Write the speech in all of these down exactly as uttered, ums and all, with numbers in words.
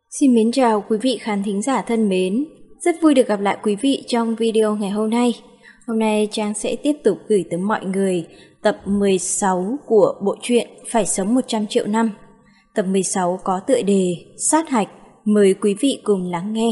Xin mến chào quý vị khán thính giả thân mến. Rất vui được gặp lại quý vị trong video ngày hôm nay. Hôm nay Trang sẽ tiếp tục gửi tới mọi người tập mười sáu của bộ truyện Phải sống một trăm triệu năm. Tập mười sáu có tựa đề Sát hạch, mời quý vị cùng lắng nghe.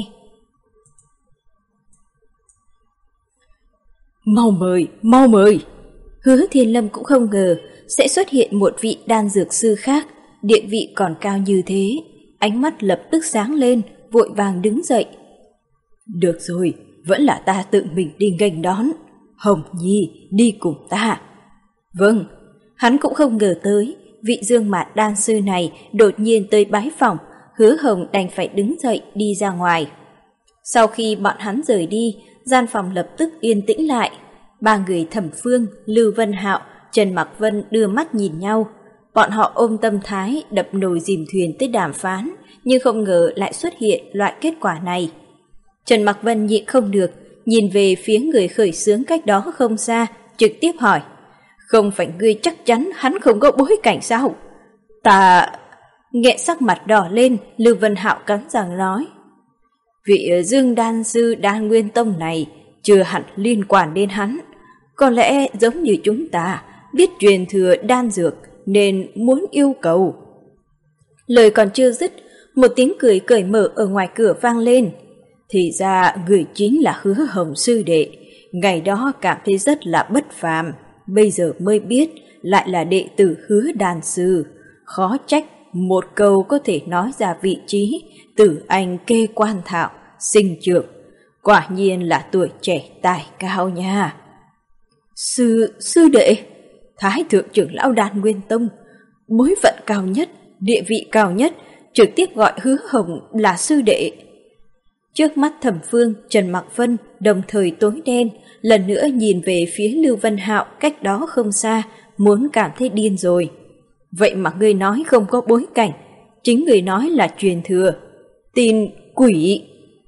Mau mời, mau mời! Hứa Thiên Lâm cũng không ngờ sẽ xuất hiện một vị đan dược sư khác, địa vị còn cao như thế. Ánh mắt lập tức sáng lên, vội vàng đứng dậy. Được rồi, vẫn là ta tự mình đi nghênh đón. Hồng Nhi, đi cùng ta. Vâng, hắn cũng không ngờ tới, vị Dương Mạt đan sư này đột nhiên tới bái phỏng, Hứa Hồng đành phải đứng dậy đi ra ngoài. Sau khi bọn hắn rời đi, gian phòng lập tức yên tĩnh lại. Ba người Thẩm Phương, Lưu Vân Hạo, Trần Mặc Vân đưa mắt nhìn nhau. Bọn họ ôm tâm thái đập nồi dìm thuyền tới đàm phán, nhưng không ngờ lại xuất hiện loại kết quả này. Trần Mặc Vân nhịn không được, nhìn về phía người khởi xướng cách đó không xa, trực tiếp hỏi: Không phải ngươi chắc chắn hắn không có bối cảnh sao? Ta... Nghẹn sắc mặt đỏ lên, Lưu Vân Hạo cắn răng nói: Vị Dương đan sư Đan Nguyên Tông này chưa hẳn liên quan đến hắn. Có lẽ giống như chúng ta, biết truyền thừa đan dược nên muốn yêu cầu. Lời còn chưa dứt, một tiếng cười cởi mở ở ngoài cửa vang lên. Thì ra người chính là Hứa Hồng sư đệ. Ngày đó cảm thấy rất là bất phàm, bây giờ mới biết lại là đệ tử Hứa đan sư. Khó trách một câu có thể nói ra vị trí tử anh kê quan thảo, sinh trưởng. Quả nhiên là tuổi trẻ tài cao nha. Sư, sư đệ, Thái thượng trưởng lão Đan Nguyên Tông, bối phận cao nhất, địa vị cao nhất, trực tiếp gọi Hứa Hồng là sư đệ. Trước mắt Thẩm Phương, Trần Mặc Vân đồng thời tối đen, lần nữa nhìn về phía Lưu Vân Hạo cách đó không xa, muốn cảm thấy điên rồi. Vậy mà ngươi nói không có bối cảnh, chính người nói là truyền thừa. Tin quỷ!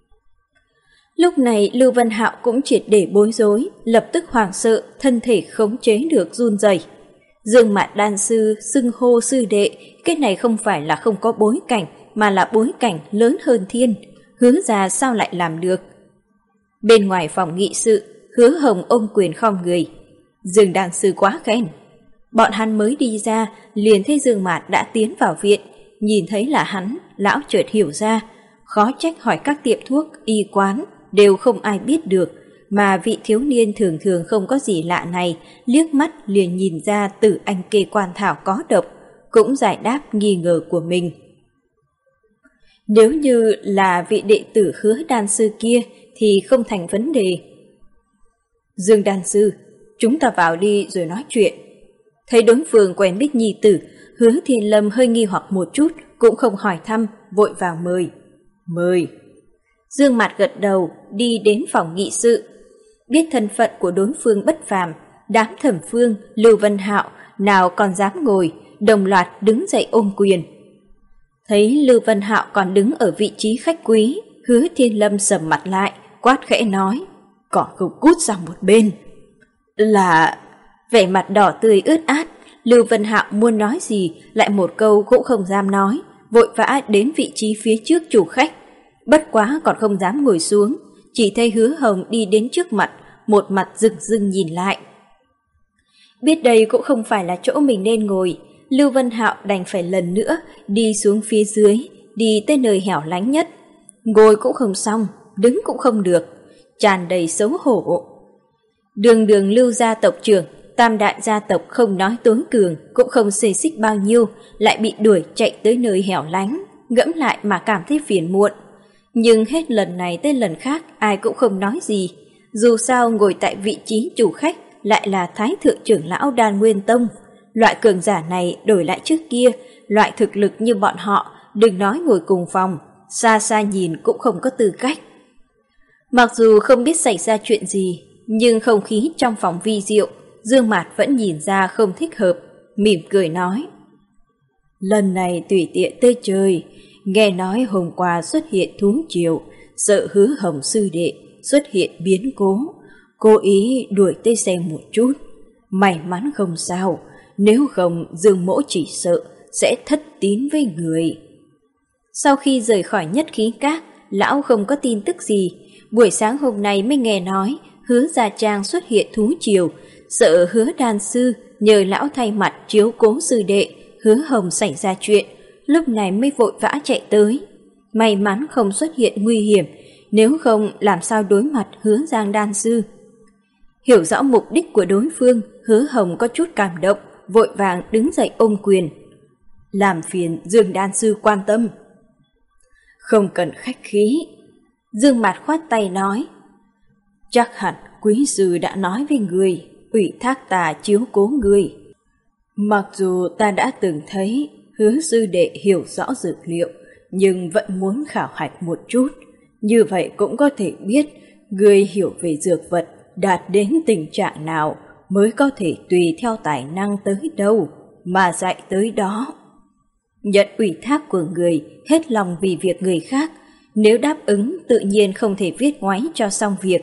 Lúc này Lưu Vân Hạo cũng triệt để bối rối, lập tức hoảng sợ, thân thể khống chế được run rẩy. Dương Mạt đan sư xưng hô sư đệ, cái này không phải là không có bối cảnh, mà là bối cảnh lớn hơn thiên. Hứa ra sao lại làm được? Bên ngoài phòng nghị sự, Hứa Hồng ôm quyền khom người. Dương đan sư quá khen. Bọn hắn mới đi ra, liền thấy Dương Mạt đã tiến vào viện. Nhìn thấy là hắn, lão chợt hiểu ra. Khó trách hỏi các tiệm thuốc, y quán, đều không ai biết được. Mà vị thiếu niên thường thường không có gì lạ này, liếc mắt liền nhìn ra tử anh kê quan thảo có độc, cũng giải đáp nghi ngờ của mình. Nếu như là vị đệ tử Hứa đan sư kia thì không thành vấn đề. Dương đan sư, chúng ta vào đi rồi nói chuyện. Thấy đối phương quen biết nhi tử, Hứa Thiên Lâm hơi nghi hoặc một chút, cũng không hỏi thăm, vội vàng mời. Mời. Dương Mạt gật đầu, đi đến phòng nghị sự. Biết thân phận của đối phương bất phàm, đám Thẩm Phương, Lưu Vân Hạo nào còn dám ngồi, đồng loạt đứng dậy ôm quyền. Thấy Lưu Vân Hạo còn đứng ở vị trí khách quý, Hứa Thiên Lâm sầm mặt lại, quát khẽ nói: Còn không cút sang một bên. Là... Vẻ mặt đỏ tươi ướt át, Lưu Vân Hạo muốn nói gì lại một câu cũng không dám nói, vội vã đến vị trí phía trước chủ khách. Bất quá còn không dám ngồi xuống, chỉ thấy Hứa Hồng đi đến trước mặt, một mặt rừng rừng nhìn lại. Biết đây cũng không phải là chỗ mình nên ngồi, Lưu Vân Hạo đành phải lần nữa đi xuống phía dưới, đi tới nơi hẻo lánh nhất. Ngồi cũng không xong, đứng cũng không được, tràn đầy xấu hổ. Đường đường Lưu gia tộc trưởng, tam đại gia tộc không nói tối cường, cũng không xê xích bao nhiêu, lại bị đuổi chạy tới nơi hẻo lánh, ngẫm lại mà cảm thấy phiền muộn. Nhưng hết lần này tới lần khác ai cũng không nói gì. Dù sao ngồi tại vị trí chủ khách lại là Thái thượng trưởng lão Đan Nguyên Tông. Loại cường giả này đổi lại trước kia, loại thực lực như bọn họ, đừng nói ngồi cùng phòng, xa xa nhìn cũng không có tư cách. Mặc dù không biết xảy ra chuyện gì, nhưng không khí trong phòng vi diệu, Dương Mạt vẫn nhìn ra không thích hợp, mỉm cười nói: Lần này tùy tiện tới chơi, nghe nói hôm qua xuất hiện thú triều, sợ Hứa Hồng sư đệ xuất hiện biến cố, cố ý đuổi tới xem một chút. May mắn không sao, nếu không Dương mỗ chỉ sợ sẽ thất tín với người. Sau khi rời khỏi Nhất Khí Các, lão không có tin tức gì. Buổi sáng hôm nay mới nghe nói Hứa Gia Trang xuất hiện thú triều, sợ Hứa đan sư nhờ lão thay mặt chiếu cố sư đệ Hứa Hồng xảy ra chuyện, lúc này mới vội vã chạy tới. May mắn không xuất hiện nguy hiểm, nếu không làm sao đối mặt Hứa Giang đan sư. Hiểu rõ mục đích của đối phương, Hứa Hồng có chút cảm động, vội vàng đứng dậy ôm quyền. Làm phiền Dương đan sư quan tâm. Không cần khách khí. Dương Mạt khoát tay nói. Chắc hẳn quý sư đã nói với người, ủy thác ta chiếu cố người. Mặc dù ta đã từng thấy Hứa sư đệ hiểu rõ dược liệu, nhưng vẫn muốn khảo hạch một chút. Như vậy cũng có thể biết người hiểu về dược vật đạt đến tình trạng nào mới có thể tùy theo tài năng tới đâu mà dạy tới đó. Nhận ủy thác của người, hết lòng vì việc người khác, nếu đáp ứng tự nhiên không thể viết ngoáy cho xong việc.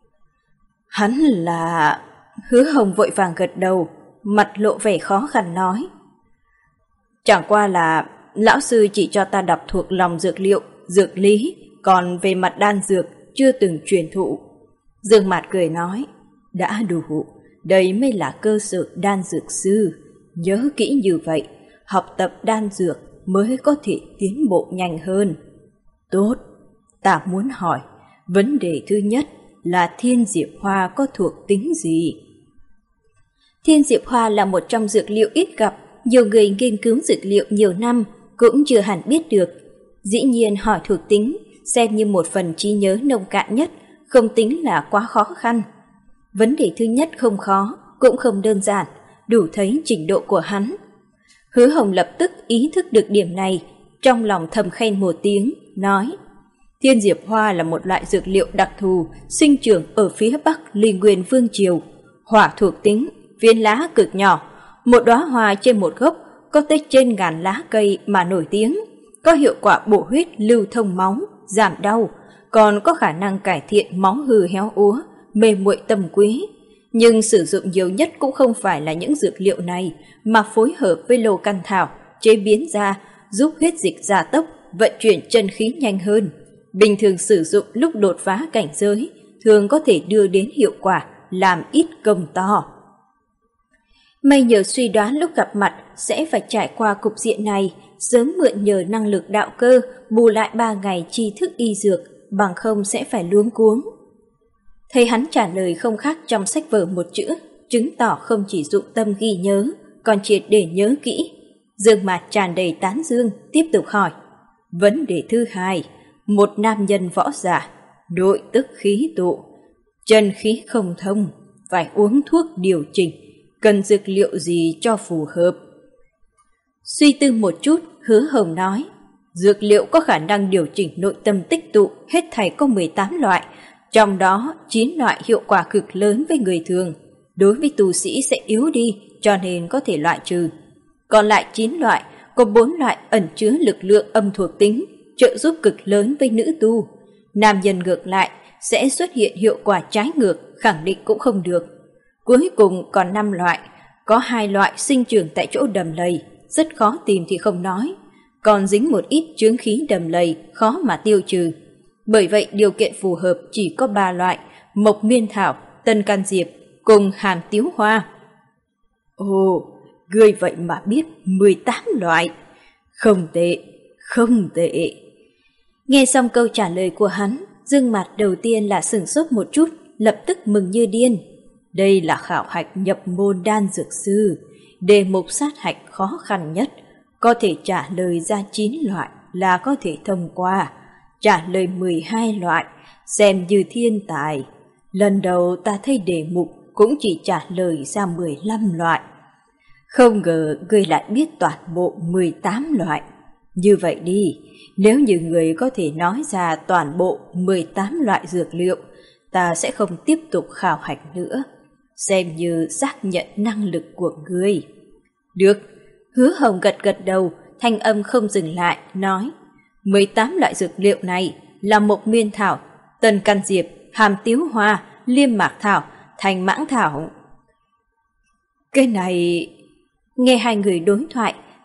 Hắn là... Hứa Hồng vội vàng gật đầu, mặt lộ vẻ khó khăn nói. Chẳng qua là lão sư chỉ cho ta đọc thuộc lòng dược liệu, dược lý, còn về mặt đan dược chưa từng truyền thụ. Dương Mạt cười nói, đã đủ, đây mới là cơ sở đan dược sư. Nhớ kỹ như vậy, học tập đan dược mới có thể tiến bộ nhanh hơn. Tốt, ta muốn hỏi, vấn đề thứ nhất là thiên diệp hoa có thuộc tính gì? Thiên diệp hoa là một trong dược liệu ít gặp, nhiều người nghiên cứu dược liệu nhiều năm cũng chưa hẳn biết được. Dĩ nhiên hỏi thuộc tính, xem như một phần trí nhớ nông cạn nhất, không tính là quá khó khăn. Vấn đề thứ nhất không khó, cũng không đơn giản, đủ thấy trình độ của hắn. Hứa Hồng lập tức ý thức được điểm này, trong lòng thầm khen một tiếng, nói: Thiên diệp hoa là một loại dược liệu đặc thù, sinh trưởng ở phía bắc Ly Nguyên Vương Triều. Hỏa thuộc tính, viên lá cực nhỏ, một đóa hoa trên một gốc có tới trên ngàn lá cây mà nổi tiếng, có hiệu quả bổ huyết, lưu thông máu, giảm đau, còn có khả năng cải thiện máu hư héo úa, mê muội tâm quý. Nhưng sử dụng nhiều nhất cũng không phải là những dược liệu này, mà phối hợp với lô căn thảo, chế biến ra, giúp huyết dịch gia tốc, vận chuyển chân khí nhanh hơn. Bình thường sử dụng lúc đột phá cảnh giới, thường có thể đưa đến hiệu quả, làm ít công to. Mây nhờ suy đoán lúc gặp mặt sẽ phải trải qua cục diện này, sớm mượn nhờ năng lực đạo cơ, bù lại ba ngày tri thức y dược, bằng không sẽ phải luống cuống. Thấy hắn trả lời không khác trong sách vở một chữ, chứng tỏ không chỉ dụng tâm ghi nhớ, còn triệt để nhớ kỹ. Dương Mạt tràn đầy tán dương, tiếp tục hỏi. Vấn đề thứ hai, một nam nhân võ giả, đội tức khí tụ, chân khí không thông, phải uống thuốc điều chỉnh, cần dược liệu gì cho phù hợp? Suy tư một chút, Hứa Hồng nói, dược liệu có khả năng điều chỉnh nội tâm tích tụ hết thảy có mười tám loại, trong đó chín loại hiệu quả cực lớn với người thường, đối với tu sĩ sẽ yếu đi, cho nên có thể loại trừ. Còn lại chín loại, có bốn loại ẩn chứa lực lượng âm thuộc tính, trợ giúp cực lớn với nữ tu. Nam nhân ngược lại sẽ xuất hiện hiệu quả trái ngược, khẳng định cũng không được. Cuối cùng còn năm loại, có hai loại sinh trưởng tại chỗ đầm lầy, rất khó tìm thì không nói, còn dính một ít chướng khí đầm lầy, khó mà tiêu trừ. Bởi vậy điều kiện phù hợp chỉ có ba loại, mộc miên thảo, tân can diệp cùng hàm tiếu hoa. Ồ, ngươi vậy mà biết mười tám loại. Không tệ, không tệ. Nghe xong câu trả lời của hắn, Dương Mạt đầu tiên là sửng sốt một chút, lập tức mừng như điên. Đây là khảo hạch nhập môn đan dược sư, đề mục sát hạch khó khăn nhất, có thể trả lời ra chín loại là có thể thông qua, trả lời mười hai loại xem như thiên tài. Lần đầu ta thấy đề mục cũng chỉ trả lời ra mười lăm loại. Không ngờ ngươi lại biết toàn bộ mười tám loại. Như vậy đi, nếu như người có thể nói ra toàn bộ mười tám loại dược liệu, ta sẽ không tiếp tục khảo hạch nữa, xem như xác nhận năng lực của ngươi. Được, Hứa Hồng gật gật đầu, thanh âm không dừng lại, nói, mười tám loại dược liệu này là mộc miên thảo, tần can diệp, hàm tiếu hoa, liêm mạc thảo, thành mãng thảo. Cái này... Nghe hai người đối thoại,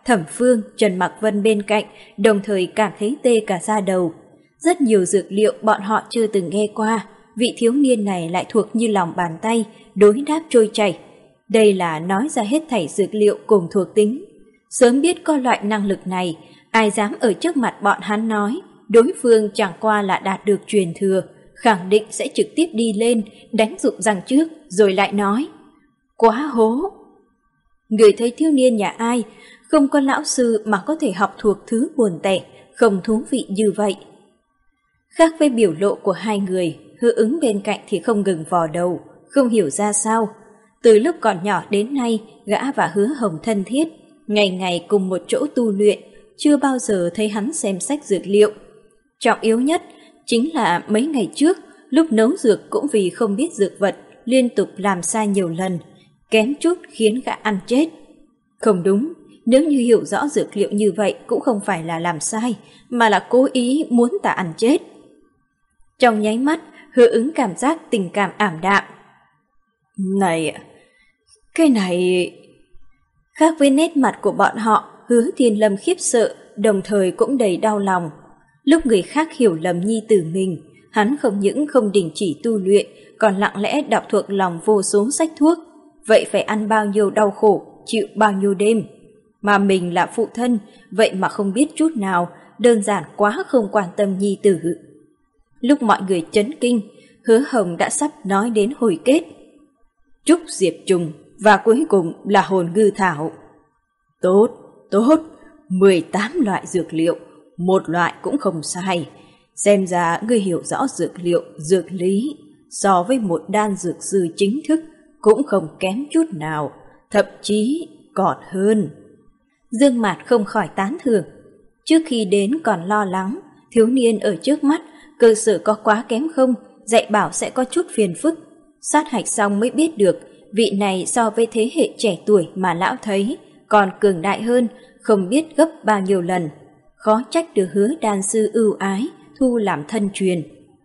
Thẩm Phương, Trần Mạc Vân bên cạnh đồng thời cảm thấy tê cả da đầu. Rất nhiều dược liệu bọn họ chưa từng nghe qua, vị thiếu niên này lại thuộc như lòng bàn tay, đối đáp trôi chảy. Đây là nói ra hết thảy dược liệu cùng thuộc tính. Sớm biết có loại năng lực này, ai dám ở trước mặt bọn hắn nói, đối phương chẳng qua là đạt được truyền thừa, khẳng định sẽ trực tiếp đi lên, đánh rụng răng trước, rồi lại nói. Quá hố! Người thấy thiếu niên nhà ai, không có lão sư mà có thể học thuộc thứ buồn tẻ, không thú vị như vậy. Khác với biểu lộ của hai người, Hứa Ứng bên cạnh thì không ngừng vò đầu, không hiểu ra sao. Từ lúc còn nhỏ đến nay, gã và Hứa Hồng thân thiết, ngày ngày cùng một chỗ tu luyện, chưa bao giờ thấy hắn xem sách dược liệu. Trọng yếu nhất chính là mấy ngày trước, lúc nấu dược cũng vì không biết dược vật, liên tục làm sai nhiều lần, kém chút khiến gã ăn chết. Không đúng, nếu như hiểu rõ dược liệu như vậy cũng không phải là làm sai, mà là cố ý muốn ta ăn chết. Trong nháy mắt, Hứa Ứng cảm giác tình cảm ảm đạm. Này, cái này... Khác với nét mặt của bọn họ, Hứa Thiên Lâm khiếp sợ, đồng thời cũng đầy đau lòng. Lúc người khác hiểu lầm nhi tử mình, hắn không những không đình chỉ tu luyện, còn lặng lẽ đọc thuộc lòng vô số sách thuốc. Vậy phải ăn bao nhiêu đau khổ, chịu bao nhiêu đêm. Mà mình là phụ thân, vậy mà không biết chút nào, đơn giản quá không quan tâm nhi tử. Lúc mọi người chấn kinh, Hứa Hồng đã sắp nói đến hồi kết. Trúc diệp trùng và cuối cùng là hồn ngư thảo. Tốt, tốt, mười tám loại dược liệu, một loại cũng không sai. Xem ra ngươi hiểu rõ dược liệu, dược lý, so với một đan dược sư chính thức cũng không kém chút nào, thậm chí còn hơn. Dương Mạt không khỏi tán thưởng. Trước khi đến còn lo lắng, thiếu niên ở trước mắt, cơ sở có quá kém không, dạy bảo sẽ có chút phiền phức. Sát hạch xong mới biết được, vị này so với thế hệ trẻ tuổi mà lão thấy, còn cường đại hơn, không biết gấp bao nhiêu lần. Khó trách được Hứa đan sư ưu ái, thu làm thân truyền.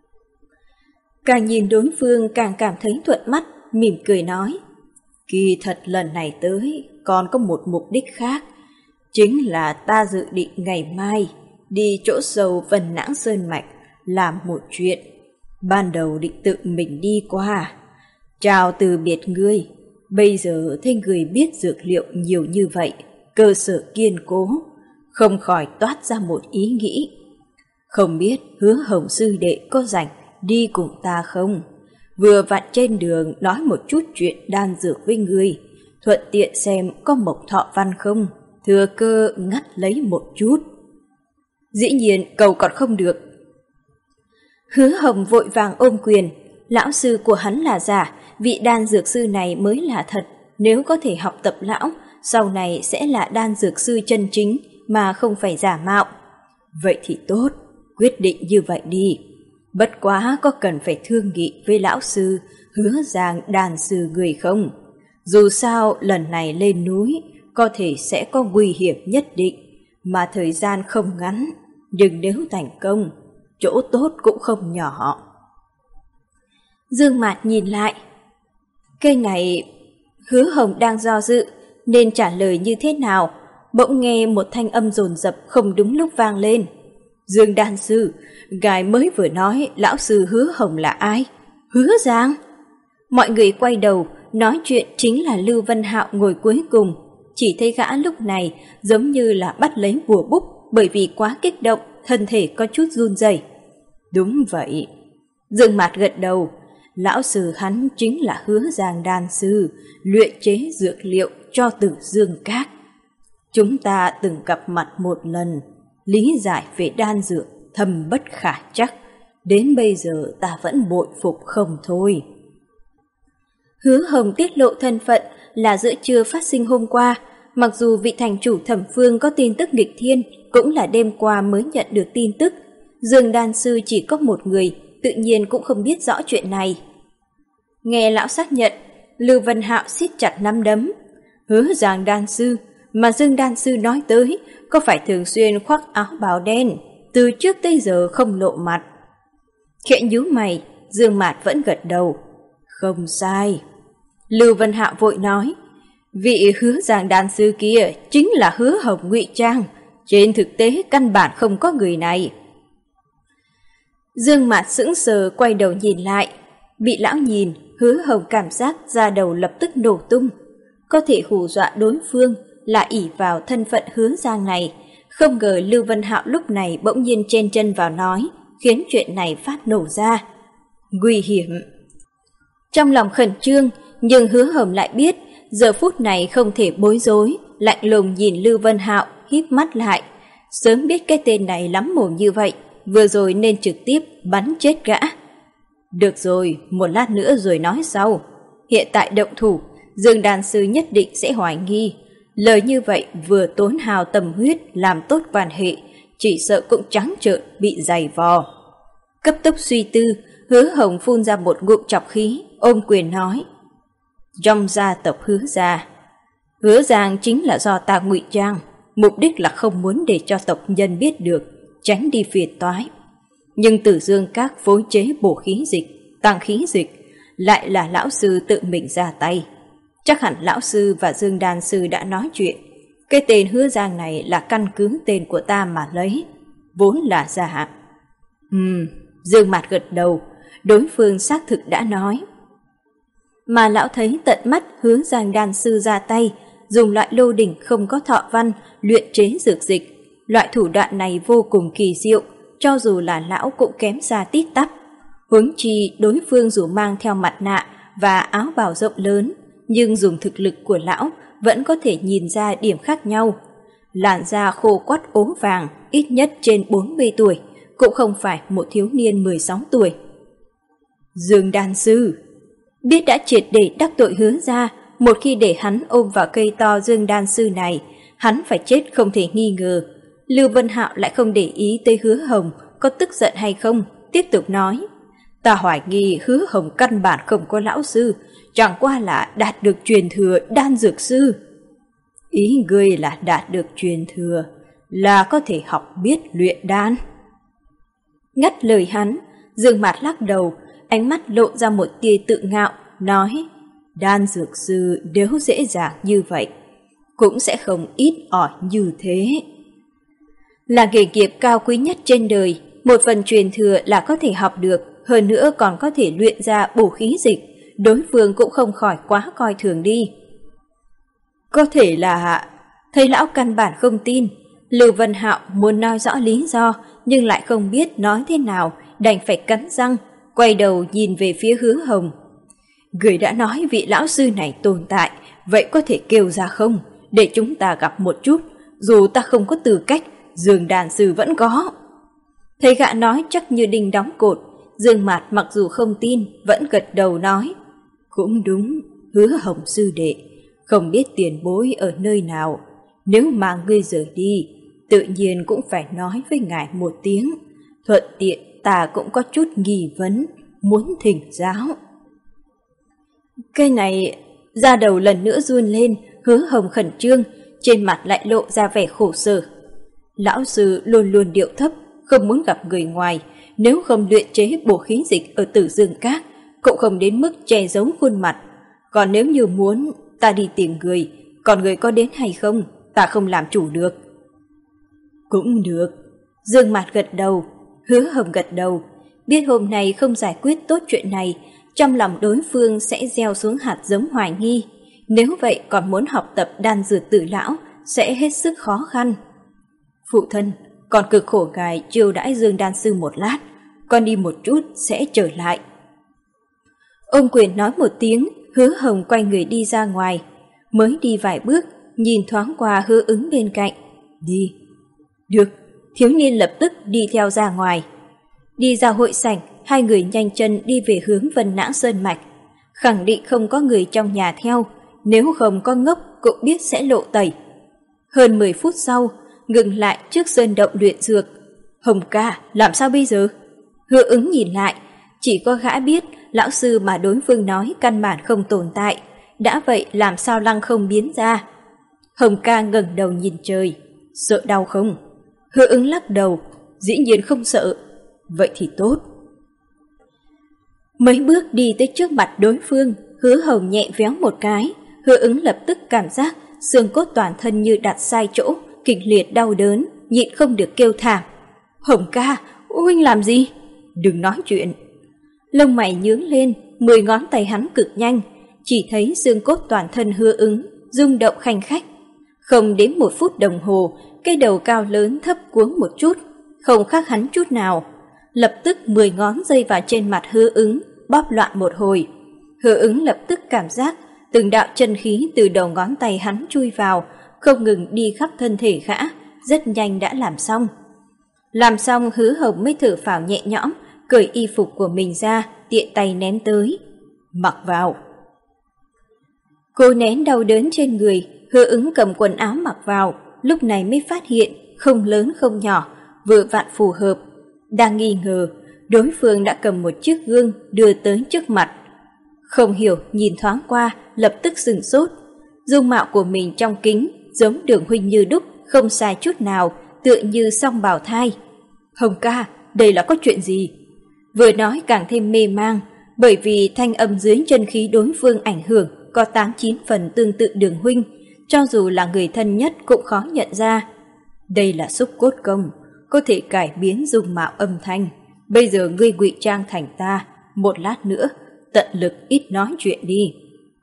Càng nhìn đối phương càng cảm thấy thuận mắt, mỉm cười nói. Kỳ thật lần này tới, còn có một mục đích khác. Chính là ta dự định ngày mai đi chỗ sâu Vân Nãng Sơn Mạch làm một chuyện. Ban đầu định tự mình đi qua. Chào từ biệt ngươi. Bây giờ thấy người biết dược liệu nhiều như vậy, cơ sở kiên cố, không khỏi toát ra một ý nghĩ. Không biết Hứa Hồng sư đệ có rảnh đi cùng ta không? Vừa vặn trên đường nói một chút chuyện đan dược với ngươi, thuận tiện xem có mộc thọ văn không, thừa cơ ngắt lấy một chút. Dĩ nhiên cầu còn không được. Hứa Hồng vội vàng ôm quyền, lão sư của hắn là giả, vị đan dược sư này mới là thật, nếu có thể học tập lão, sau này sẽ là đan dược sư chân chính mà không phải giả mạo. Vậy thì tốt, quyết định như vậy đi. Bất quá có cần phải thương nghị với lão sư Hứa Giang đan sư người không? Dù sao lần này lên núi có thể sẽ có nguy hiểm nhất định, mà thời gian không ngắn, nhưng nếu thành công, chỗ tốt cũng không nhỏ. Dương Mạt nhìn lại. Cái này, Hứa Hồng đang do dự, nên trả lời như thế nào, bỗng nghe một thanh âm dồn dập không đúng lúc vang lên. Dương đan sư, ngài mới vừa nói lão sư Hứa Hồng là ai? Hứa Giang? Mọi người quay đầu, nói chuyện chính là Lưu Vân Hạo ngồi cuối cùng. Chỉ thấy gã lúc này giống như là bắt lấy bùa búp, bởi vì quá kích động, thân thể có chút run rẩy. Đúng vậy. Dương Mạt gật đầu. Lão sư hắn chính là Hứa Giang đan sư, luyện chế dược liệu cho Tử Dương Các. Chúng ta từng gặp mặt một lần, lý giải về đan dược thâm bất khả chắc, đến bây giờ ta vẫn bội phục không thôi. Hứa Hồng tiết lộ thân phận là giữa trưa phát sinh hôm qua, mặc dù vị thành chủ Thẩm Phương có tin tức nghịch thiên, cũng là đêm qua mới nhận được tin tức. Dương đan sư chỉ có một người, tự nhiên cũng không biết rõ chuyện này. Nghe lão xác nhận, Lưu Vân Hạo siết chặt nắm đấm. Hứa Giang đan sư, mà Dương đan sư nói tới, có phải thường xuyên khoác áo bào đen, từ trước tới giờ không lộ mặt? Khẽ nhíu mày, Dương Mạt vẫn gật đầu. Không sai. Lưu Vân Hạo vội nói, Vị Hứa Giang đan sư kia chính là Hứa Hồng ngụy trang, trên thực tế căn bản không có người này. Dương Mạt sững sờ quay đầu nhìn lại, bị lão nhìn, Hứa Hồng cảm giác da đầu lập tức nổ tung. Có thể hù dọa đối phương là ỷ vào thân phận Hứa Giang này, không ngờ Lưu Vân Hạo lúc này bỗng nhiên chen chân vào nói, khiến chuyện này phát nổ ra. Nguy hiểm. Trong lòng khẩn trương, nhưng Hứa Hồng lại biết giờ phút này không thể bối rối, lạnh lùng nhìn Lưu Vân Hạo, híp mắt lại. Sớm biết cái tên này lắm mồm như vậy, vừa rồi nên trực tiếp bắn chết gã. Được rồi, một lát nữa rồi nói sau. Hiện tại động thủ, Dương đan sư nhất định sẽ hoài nghi. Lời như vậy vừa tốn hào tâm huyết làm tốt quan hệ, chỉ sợ cũng trắng trợn bị giày vò. Cấp tốc suy tư, Hứa Hồng phun ra một ngụm trọc khí, ôm quyền nói. Trong gia tộc Hứa gia, Hứa Giang chính là do ta ngụy trang, mục đích là không muốn để cho tộc nhân biết được, tránh đi phiền toái. Nhưng Tử Dương Các phối chế bổ khí dịch, tăng khí dịch, lại là lão sư tự mình ra tay. Chắc hẳn lão sư và Dương đan sư đã nói chuyện. Cái tên Hứa Giang này là căn cứ tên của ta mà lấy, vốn là giả. Ừm, Dương Mạt gật đầu, đối phương xác thực đã nói. Mà lão thấy tận mắt Hứa Giang đan sư ra tay, dùng loại lô đỉnh không có thọ văn luyện chế dược dịch. Loại thủ đoạn này vô cùng kỳ diệu, cho dù là lão cũng kém xa tít tắp. Huống chi đối phương dù mang theo mặt nạ và áo bào rộng lớn, nhưng dùng thực lực của lão vẫn có thể nhìn ra điểm khác nhau. Làn da khô quắt ố vàng, ít nhất trên bốn mươi tuổi, cũng không phải một thiếu niên mười sáu tuổi. Dương đan sư biết đã triệt để đắc tội Hứa gia, một khi để hắn ôm vào cây to Dương đan sư này, hắn phải chết không thể nghi ngờ. Lưu Vân Hạo lại không để ý tới Hứa Hồng có tức giận hay không, tiếp tục nói. Ta hoài nghi Hứa Hồng căn bản không có lão sư, chẳng qua là đạt được truyền thừa đan dược sư. Ý ngươi là đạt được truyền thừa, là có thể học biết luyện đan. Ngắt lời hắn, Dương Mạt lắc đầu, ánh mắt lộ ra một tia tự ngạo, nói. Đan dược sư nếu dễ dàng như vậy, cũng sẽ không ít ỏi như thế. Là nghề nghiệp cao quý nhất trên đời, một phần truyền thừa là có thể học được, hơn nữa còn có thể luyện ra bổ khí dịch, đối phương cũng không khỏi quá coi thường đi. Có thể là... Thấy lão căn bản không tin, Lưu Vân Hạo muốn nói rõ lý do, nhưng lại không biết nói thế nào, đành phải cắn răng, quay đầu nhìn về phía Hứa Hồng. Người đã nói vị lão sư này tồn tại, vậy có thể kêu ra không, để chúng ta gặp một chút, dù ta không có tư cách, Dương đan sư vẫn có. Thấy gã nói chắc như đinh đóng cột, Dương Mạt mặc dù không tin, vẫn gật đầu nói. Cũng đúng, Hứa Hồng sư đệ, không biết tiền bối ở nơi nào, nếu mà ngươi rời đi, tự nhiên cũng phải nói với ngài một tiếng, thuận tiện ta cũng có chút nghi vấn, muốn thỉnh giáo. Cái này, da đầu lần nữa run lên, Hứa Hồng khẩn trương, trên mặt lại lộ ra vẻ khổ sở. Lão sư luôn luôn điệu thấp, không muốn gặp người ngoài, nếu không luyện chế bổ khí dịch ở Tử Dương Các, cũng không đến mức che giấu khuôn mặt. Còn nếu như muốn, ta đi tìm người, còn người có đến hay không, ta không làm chủ được. Cũng được. Dương Mạt gật đầu, Hứa Hồng gật đầu, biết hôm nay không giải quyết tốt chuyện này, trong lòng đối phương sẽ gieo xuống hạt giống hoài nghi. Nếu vậy còn muốn học tập đan dược tử lão, sẽ hết sức khó khăn. Phụ thân, còn cực khổ ngài chiêu đãi Dương đan sư một lát, con đi một chút sẽ trở lại. Ôm quyền nói một tiếng, Hứa Hồng quay người đi ra ngoài. Mới đi vài bước, nhìn thoáng qua Hứa Ứng bên cạnh. Đi. Được, thiếu niên lập tức đi theo ra ngoài. Đi ra hội sảnh, hai người nhanh chân đi về hướng Vân Nã Sơn Mạch. Khẳng định không có người trong nhà theo, nếu không có ngốc cũng biết sẽ lộ tẩy. Hơn mười phút sau, ngừng lại trước sơn động luyện dược. Hồng ca, làm sao bây giờ? Hứa Ứng nhìn lại, chỉ có gã biết lão sư mà đối phương nói căn bản không tồn tại. Đã vậy làm sao lăng không biến ra? Hồng ca ngẩng đầu nhìn trời. Sợ đau không? Hứa Ứng lắc đầu. Dĩ nhiên không sợ. Vậy thì tốt. Mấy bước đi tới trước mặt đối phương, Hứa Hồng nhẹ véo một cái. Hứa Ứng lập tức cảm giác xương cốt toàn thân như đặt sai chỗ, kịch liệt đau đớn, nhịn không được kêu thảm. Hồng ca, huynh làm gì? Đừng nói chuyện. Lông mày nhướng lên, mười ngón tay hắn cực nhanh, chỉ thấy xương cốt toàn thân Hứa Ứng rung động khanh khách. Không đến một phút đồng hồ, cái đầu cao lớn thấp cuống một chút, không khác hắn chút nào. Lập tức mười ngón dây vào trên mặt Hứa Ứng, bóp loạn một hồi. Hứa Ứng lập tức cảm giác từng đạo chân khí từ đầu ngón tay hắn chui vào, không ngừng đi khắp thân thể gã, rất nhanh đã làm xong. Làm xong Hứa Hồng mới thở phào nhẹ nhõm, cởi y phục của mình ra, tiện tay ném tới. Mặc vào. Cô nén đau đớn trên người, Hứa Ứng cầm quần áo mặc vào, lúc này mới phát hiện không lớn không nhỏ, vừa vặn phù hợp. Đang nghi ngờ, đối phương đã cầm một chiếc gương đưa tới trước mặt. Không hiểu nhìn thoáng qua, lập tức sửng sốt. Dung mạo của mình trong kính giống Đường huynh như đúc, không sai chút nào, tựa như song bào thai. Hồng ca, đây là có chuyện gì? Vừa nói càng thêm mê mang, bởi vì thanh âm dưới chân khí đối phương ảnh hưởng có tám chín phần tương tự Đường huynh, cho dù là người thân nhất cũng khó nhận ra. Đây là xúc cốt công, có thể cải biến dung mạo âm thanh. Bây giờ ngươi ngụy trang thành ta, một lát nữa tận lực ít nói chuyện đi.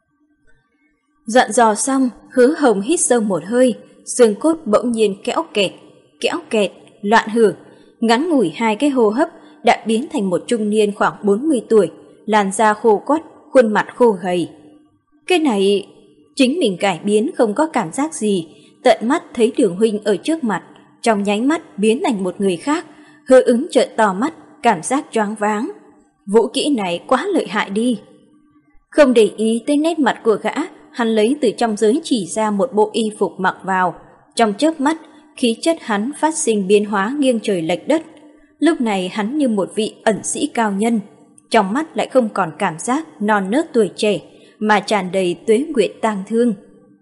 Dặn dò xong, Hứa Hồng hít sâu một hơi, xương cốt bỗng nhiên kéo kẹt, kéo kẹt, loạn hưởng. Ngắn ngủi hai cái hô hấp đã biến thành một trung niên khoảng bốn mươi tuổi, làn da khô quắt, khuôn mặt khô gầy. Cái này, chính mình cải biến không có cảm giác gì, tận mắt thấy Đường huynh ở trước mặt, trong nháy mắt biến thành một người khác. Hứa Ứng trợn to mắt, cảm giác choáng váng. Vũ kỹ này quá lợi hại đi. Không để ý tới nét mặt của gã, hắn lấy từ trong giới chỉ ra một bộ y phục mặc vào. Trong chớp mắt, khí chất hắn phát sinh biến hóa nghiêng trời lệch đất. Lúc này hắn như một vị ẩn sĩ cao nhân, trong mắt lại không còn cảm giác non nớt tuổi trẻ, mà tràn đầy tuế nguyệt tang thương.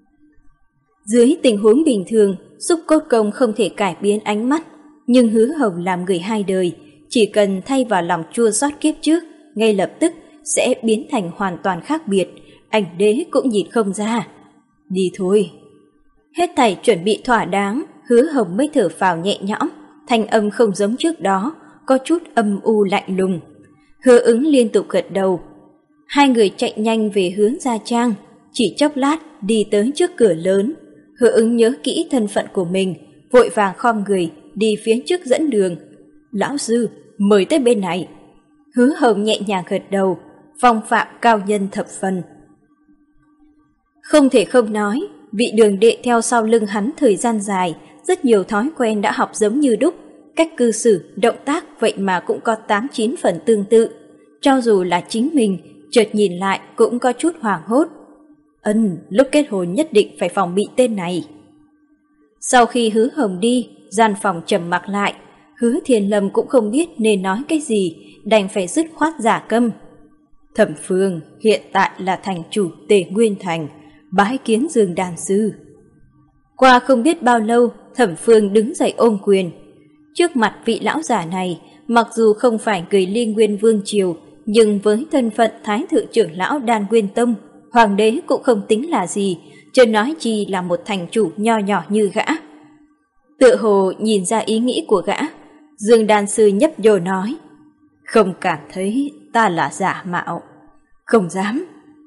Dưới tình huống bình thường, xúc cốt công không thể cải biến ánh mắt, nhưng Hứa Hồng làm người hai đời, chỉ cần thay vào lòng chua xót kiếp trước, ngay lập tức sẽ biến thành hoàn toàn khác biệt, ảnh đế cũng nhìn không ra. Đi thôi. Hết thảy chuẩn bị thỏa đáng, Hứa Hồng mới thở phào nhẹ nhõm, thanh âm không giống trước đó, có chút âm u lạnh lùng. Hứa Ứng liên tục gật đầu. Hai người chạy nhanh về hướng gia trang, chỉ chốc lát đi tới trước cửa lớn. Hứa Ứng nhớ kỹ thân phận của mình, vội vàng khom người đi phía trước dẫn đường. Lão sư, mời tới bên này. Hứa Hồng nhẹ nhàng gật đầu, phong phạm cao nhân thập phần. Không thể không nói, vị Đường đệ theo sau lưng hắn thời gian dài, rất nhiều thói quen đã học giống như đúc, cách cư xử, động tác vậy mà cũng có tám chín phần tương tự. Cho dù là chính mình, chợt nhìn lại cũng có chút hoảng hốt. Ân, lúc kết hôn nhất định phải phòng bị tên này. Sau khi Hứa Hồng đi, gian phòng trầm mặc lại. Hứa Thiên Lâm cũng không biết nên nói cái gì, đành phải dứt khoát giả câm. Thẩm Phương hiện tại là thành chủ Tề Nguyên Thành, bái kiến Dương đan sư. Qua không biết bao lâu, Thẩm Phương đứng dậy ôm quyền. Trước mặt vị lão giả này, mặc dù không phải người Liên Nguyên Vương Triều, nhưng với thân phận Thái Thượng trưởng lão Đan Nguyên Tông, Hoàng đế cũng không tính là gì, chớ nói chi là một thành chủ nho nhỏ như gã. Tựa hồ nhìn ra ý nghĩ của gã, Dương đan sư nhấp nhô nói, không cảm thấy ta là giả mạo. Không dám.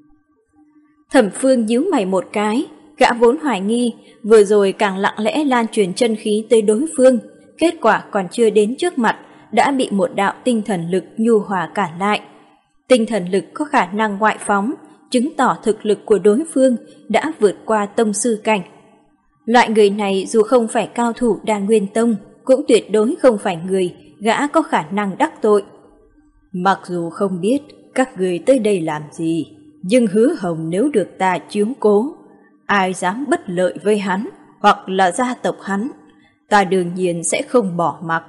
Thẩm Phương nhíu mày một cái, gã vốn hoài nghi, vừa rồi càng lặng lẽ lan truyền chân khí tới đối phương, kết quả còn chưa đến trước mặt, đã bị một đạo tinh thần lực nhu hòa cản lại. Tinh thần lực có khả năng ngoại phóng, chứng tỏ thực lực của đối phương đã vượt qua tông sư cảnh. Loại người này dù không phải cao thủ Đan Nguyên Tông, cũng tuyệt đối không phải người gã có khả năng đắc tội. Mặc dù không biết các người tới đây làm gì, nhưng Hứa Hồng nếu được ta chiếu cố, ai dám bất lợi với hắn hoặc là gia tộc hắn, ta đương nhiên sẽ không bỏ mặc.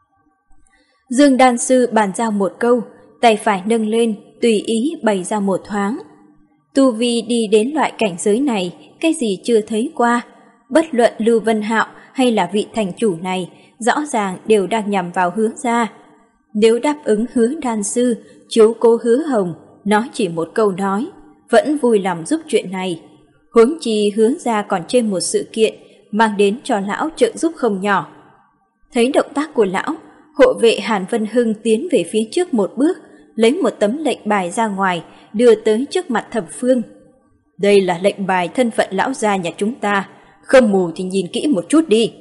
Dương đan sư bàn giao một câu, tay phải nâng lên, tùy ý bày ra một thoáng. Tu vi đi đến loại cảnh giới này, cái gì chưa thấy qua, bất luận Lưu Vân Hạo hay là vị thành chủ này, rõ ràng đều đang nhằm vào Hứa gia. Nếu đáp ứng Hứa đan sư, chiếu cố Hứa Hồng, nói chỉ một câu nói, vẫn vui lòng giúp chuyện này. Huống chi Hứa gia còn trên một sự kiện mang đến cho lão trợ giúp không nhỏ. Thấy động tác của lão, hộ vệ Hàn Vân Hưng tiến về phía trước một bước, lấy một tấm lệnh bài ra ngoài, đưa tới trước mặt Thẩm Phương. Đây là lệnh bài thân phận lão gia nhà chúng ta, không mù thì nhìn kỹ một chút đi.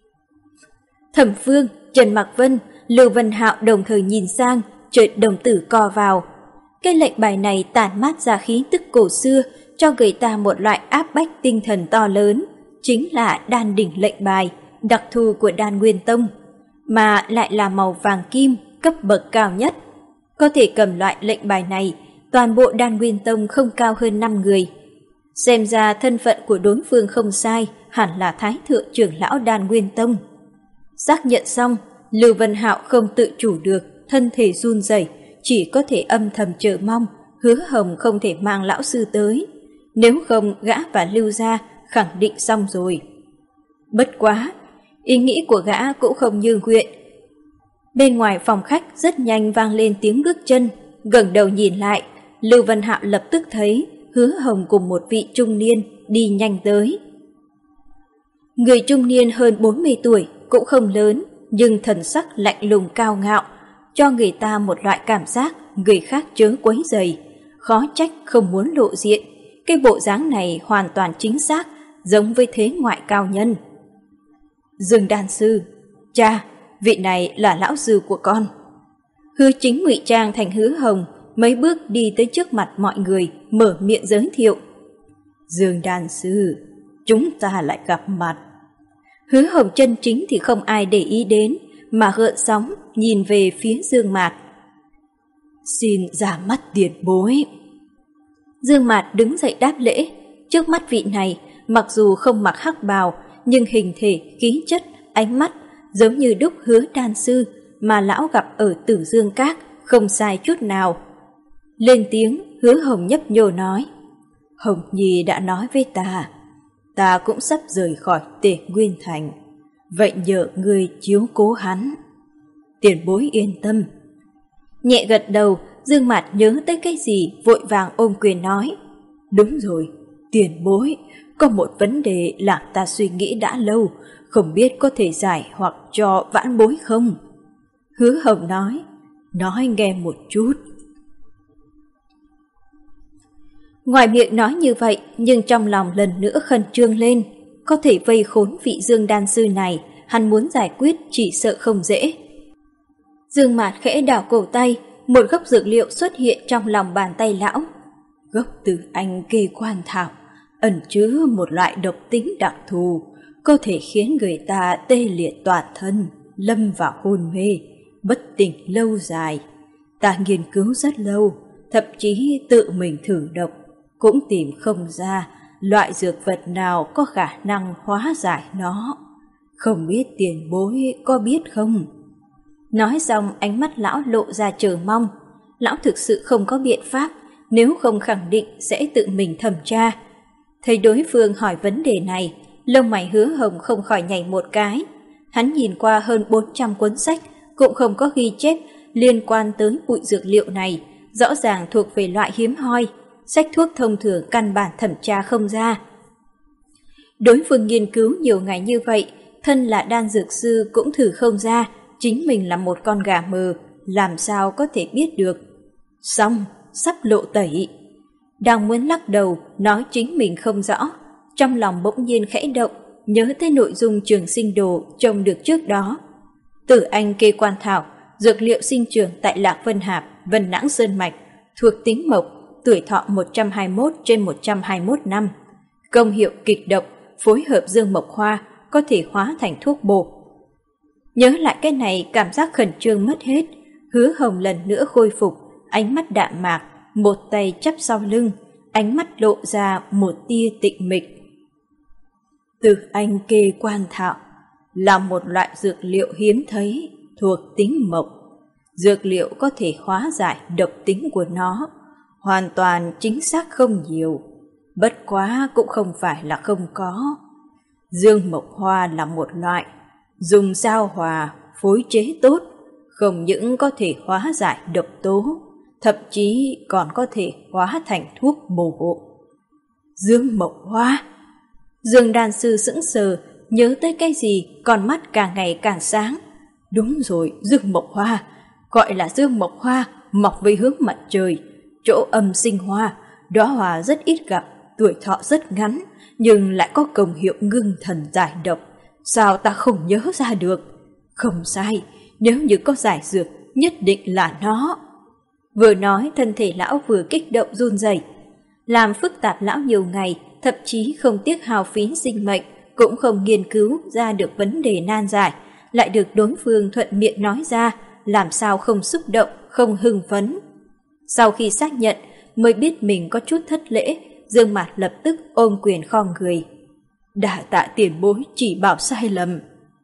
Thẩm Phương, Trần Mạc Vân, Lưu Vân Hạo đồng thời nhìn sang, chợt đồng tử co vào. Cái lệnh bài này tản mát ra khí tức cổ xưa, cho người ta một loại áp bách tinh thần to lớn, chính là đan đỉnh lệnh bài, đặc thù của Đan Nguyên Tông, mà lại là màu vàng kim, cấp bậc cao nhất. Có thể cầm loại lệnh bài này, toàn bộ Đan Nguyên Tông không cao hơn năm người. Xem ra thân phận của đối phương không sai, hẳn là Thái thượng trưởng lão Đan Nguyên Tông. Xác nhận xong, Lưu Vân Hạo không tự chủ được, thân thể run rẩy, chỉ có thể âm thầm chờ mong Hứa Hồng không thể mang lão sư tới. Nếu không, gã và Lưu gia khẳng định xong rồi. Bất quá, ý nghĩ của gã cũng không như nguyện. Bên ngoài phòng khách rất nhanh vang lên tiếng bước chân, ngẩng đầu nhìn lại, Lưu Vân Hạo lập tức thấy Hứa Hồng cùng một vị trung niên đi nhanh tới. Người trung niên hơn bốn mươi tuổi, cũng không lớn, nhưng thần sắc lạnh lùng cao ngạo, cho người ta một loại cảm giác người khác chớ quấy rầy, khó trách không muốn lộ diện. Cái bộ dáng này hoàn toàn chính xác, giống với thế ngoại cao nhân. Dương đan sư, cha, vị này là lão sư của con. Hứa Chính ngụy trang thành Hứa Hồng, mấy bước đi tới trước mặt mọi người, mở miệng giới thiệu. Dương đan sư, chúng ta lại gặp mặt. Hứa Hồng chân chính thì không ai để ý đến, mà gợn sóng nhìn về phía Dương Mạt. Xin ra mắt tiền bối. Dương Mạt đứng dậy đáp lễ. Trước mắt vị này, mặc dù không mặc hắc bào, nhưng hình thể, khí chất, ánh mắt giống như đúc Hứa đan sư mà lão gặp ở Tử Dương Các, không sai chút nào. Lên tiếng, Hứa Hồng nhấp nhô nói. Hồng Nhi đã nói với ta, ta cũng sắp rời khỏi Tề Nguyên Thành, vậy nhờ ngươi chiếu cố hắn. Tiền bối yên tâm. Nhẹ gật đầu, Dương Mạt nhớ tới cái gì, vội vàng ôm quyền nói. Đúng rồi, tiền bối, có một vấn đề làm ta suy nghĩ đã lâu, không biết có thể giải hoặc cho vãn bối không? Hứa Hồng nói, nói nghe một chút. Ngoài miệng nói như vậy, nhưng trong lòng lần nữa khẩn trương lên. Có thể vây khốn vị Dương đan sư này, hắn muốn giải quyết chỉ sợ không dễ. Dương Mạt khẽ đảo cổ tay, một gốc dược liệu xuất hiện trong lòng bàn tay lão. Gốc Tử Anh Kê Quan Thảo ẩn chứa một loại độc tính đặc thù, có thể khiến người ta tê liệt toàn thân, lâm vào hôn mê, bất tỉnh lâu dài. Ta nghiên cứu rất lâu, thậm chí tự mình thử độc, cũng tìm không ra loại dược vật nào có khả năng hóa giải nó. Không biết tiền bối có biết không? Nói xong ánh mắt lão lộ ra chờ mong. Lão thực sự không có biện pháp, nếu không khẳng định sẽ tự mình thẩm tra. Thấy đối phương hỏi vấn đề này, lông mày Hứa Hồng không khỏi nhảy một cái. Hắn nhìn qua hơn bốn trăm cuốn sách, cũng không có ghi chép liên quan tới bụi dược liệu này, rõ ràng thuộc về loại hiếm hoi. Sách thuốc thông thường căn bản thẩm tra không ra. Đối phương nghiên cứu nhiều ngày như vậy, thân là đan dược sư cũng thử không ra, chính mình là một con gà mờ, làm sao có thể biết được. Xong, sắp lộ tẩy. Đang muốn lắc đầu, nói chính mình không rõ, trong lòng bỗng nhiên khẽ động, nhớ tới nội dung trường sinh đồ trông được trước đó. Tử Anh Kê Quan Thảo, dược liệu sinh trưởng tại Lạc Vân Hạp, Vân Nãng Sơn Mạch, thuộc tính mộc, tuổi thọ một trăm hai mươi mốt trên một trăm hai mươi mốt năm. Công hiệu kịch độc, phối hợp dương mộc hoa, có thể hóa thành thuốc bổ. Nhớ lại cái này, cảm giác khẩn trương mất hết. Hứa Hồng lần nữa khôi phục, ánh mắt đạm mạc, một tay chắp sau lưng, ánh mắt lộ ra một tia tịnh mịch. Tử Anh Kê Quan Thảo là một loại dược liệu hiếm thấy, thuộc tính mộc. Dược liệu có thể hóa giải độc tính của nó, hoàn toàn chính xác không nhiều, bất quá cũng không phải là không có. Dương mộc hoa là một loại, dùng giao hòa, phối chế tốt, không những có thể hóa giải độc tố, thậm chí còn có thể hóa thành thuốc bổ hộ. Dương Mộc Hoa. Dương đan sư sững sờ, nhớ tới cái gì, con mắt càng ngày càng sáng. Đúng rồi, Dương Mộc Hoa, gọi là Dương Mộc Hoa, mọc về hướng mặt trời, chỗ âm sinh hoa, đóa hoa rất ít gặp, tuổi thọ rất ngắn, nhưng lại có công hiệu ngưng thần giải độc. Sao ta không nhớ ra được? Không sai, nếu như có giải dược, nhất định là nó. Vừa nói, thân thể lão vừa kích động run rẩy. Làm phức tạp lão nhiều ngày, thậm chí không tiếc hao phí sinh mệnh, cũng không nghiên cứu ra được vấn đề nan giải, lại được đối phương thuận miệng nói ra, làm sao không xúc động, không hưng phấn. Sau khi xác nhận, mới biết mình có chút thất lễ, Dương Mạt lập tức ôm quyền khom người. Đa tạ tiền bối chỉ bảo sai lầm.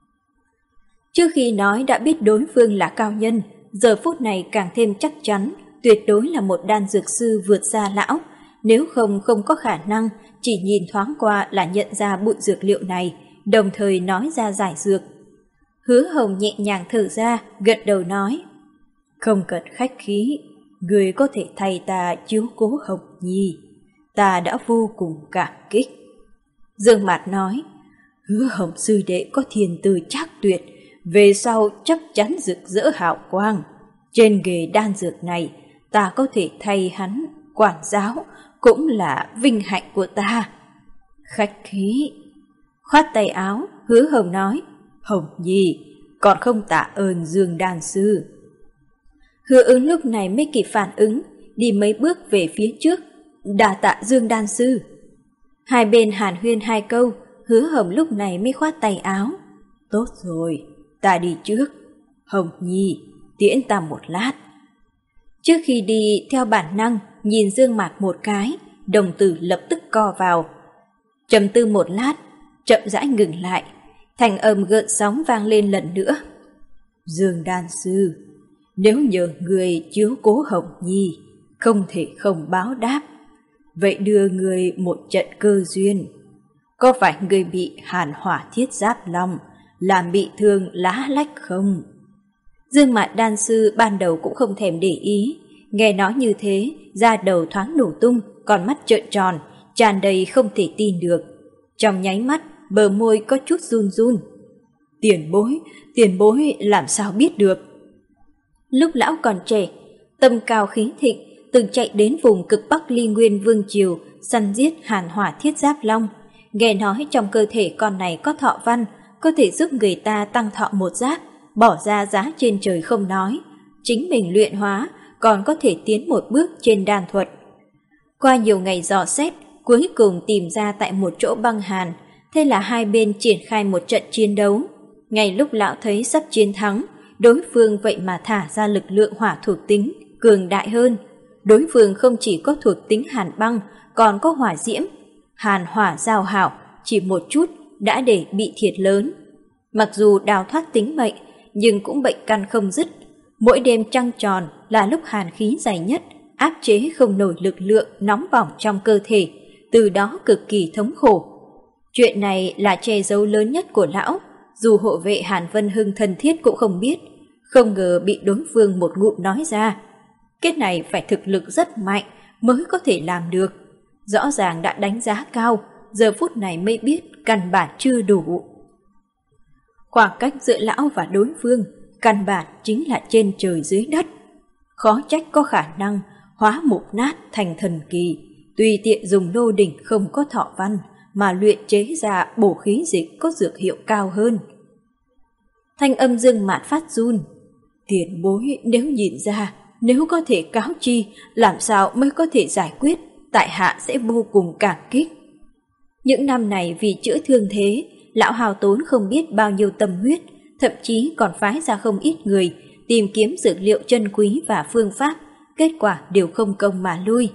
Trước khi nói đã biết đối phương là cao nhân, giờ phút này càng thêm chắc chắn, tuyệt đối là một đan dược sư vượt xa lão, nếu không không có khả năng chỉ nhìn thoáng qua là nhận ra bụi dược liệu này, đồng thời nói ra giải dược. Hứa Hồng nhẹ nhàng thở ra, gật đầu nói, không cần khách khí, người có thể thay ta chiếu cố Hồng Nhi, ta đã vô cùng cảm kích. Dương Mạt nói, Hứa Hồng sư đệ có thiên tư trác tuyệt, về sau chắc chắn rực rỡ hào quang. Trên nghề đan dược này, ta có thể thay hắn quản giáo, cũng là vinh hạnh của ta. Khách khí. Khoát tay áo, Hứa Hồng nói, Hồng Nhi, còn không tạ ơn Dương đan sư. Hứa Ứng lúc này mới kịp phản ứng, đi mấy bước về phía trước, đà tạ Dương đan sư. Hai bên hàn huyên hai câu, Hứa Hồng lúc này mới khoát tay áo. Tốt rồi, ta đi trước. Hồng Nhi, tiễn ta một lát. Trước khi đi, theo bản năng, nhìn Dương Mạt một cái, đồng tử lập tức co vào. Trầm tư một lát, chậm rãi ngừng lại, thành âm gợn sóng vang lên lần nữa. Dương đan sư, nếu nhờ người chiếu cố Hồng Nhi, không thể không báo đáp. Vậy đưa người một trận cơ duyên. Có phải người bị hàn hỏa thiết giáp long, làm bị thương lá lách không? Dương Mạt đan sư ban đầu cũng không thèm để ý, nghe nói như thế, da đầu thoáng nổ tung, con mắt trợn tròn, tràn đầy không thể tin được. Trong nháy mắt, bờ môi có chút run run. Tiền bối, tiền bối làm sao biết được? Lúc lão còn trẻ, tâm cao khí thịnh, từng chạy đến vùng cực Bắc Ly Nguyên Vương Triều, săn giết hàn hỏa thiết giáp long. Nghe nói trong cơ thể con này có thọ văn, có thể giúp người ta tăng thọ một giáp, bỏ ra giá trên trời không nói. Chính mình luyện hóa, còn có thể tiến một bước trên đan thuật. Qua nhiều ngày dò xét, cuối cùng tìm ra tại một chỗ băng hàn, thế là hai bên triển khai một trận chiến đấu. Ngay lúc lão thấy sắp chiến thắng, đối phương vậy mà thả ra lực lượng hỏa thuộc tính, cường đại hơn. Đối phương không chỉ có thuộc tính hàn băng, còn có hỏa diễm. Hàn hỏa giao hảo, chỉ một chút đã để bị thiệt lớn. Mặc dù đào thoát tính mệnh, nhưng cũng bệnh căn không dứt. Mỗi đêm trăng tròn là lúc hàn khí dày nhất, áp chế không nổi lực lượng nóng bỏng trong cơ thể, từ đó cực kỳ thống khổ. Chuyện này là che giấu lớn nhất của lão, dù hộ vệ Hàn Vân Hưng thân thiết cũng không biết, không ngờ bị đối phương một ngụm nói ra. Cái này phải thực lực rất mạnh mới có thể làm được. Rõ ràng đã đánh giá cao, giờ phút này mới biết căn bản chưa đủ. Khoảng cách giữa lão và đối phương, căn bản chính là trên trời dưới đất. Khó trách có khả năng hóa mục nát thành thần kỳ, tùy tiện dùng lô đỉnh không có thọ văn mà luyện chế ra bổ khí dịch có dược hiệu cao hơn. Thanh âm Dương Mạt phát run. Tiền bối nếu nhìn ra, nếu có thể cáo chi, làm sao mới có thể giải quyết, tại hạ sẽ vô cùng cảm kích. Những năm này vì chữa thương thế, lão hào tốn không biết bao nhiêu tâm huyết, thậm chí còn phái ra không ít người tìm kiếm dược liệu chân quý và phương pháp, kết quả đều không công mà lui.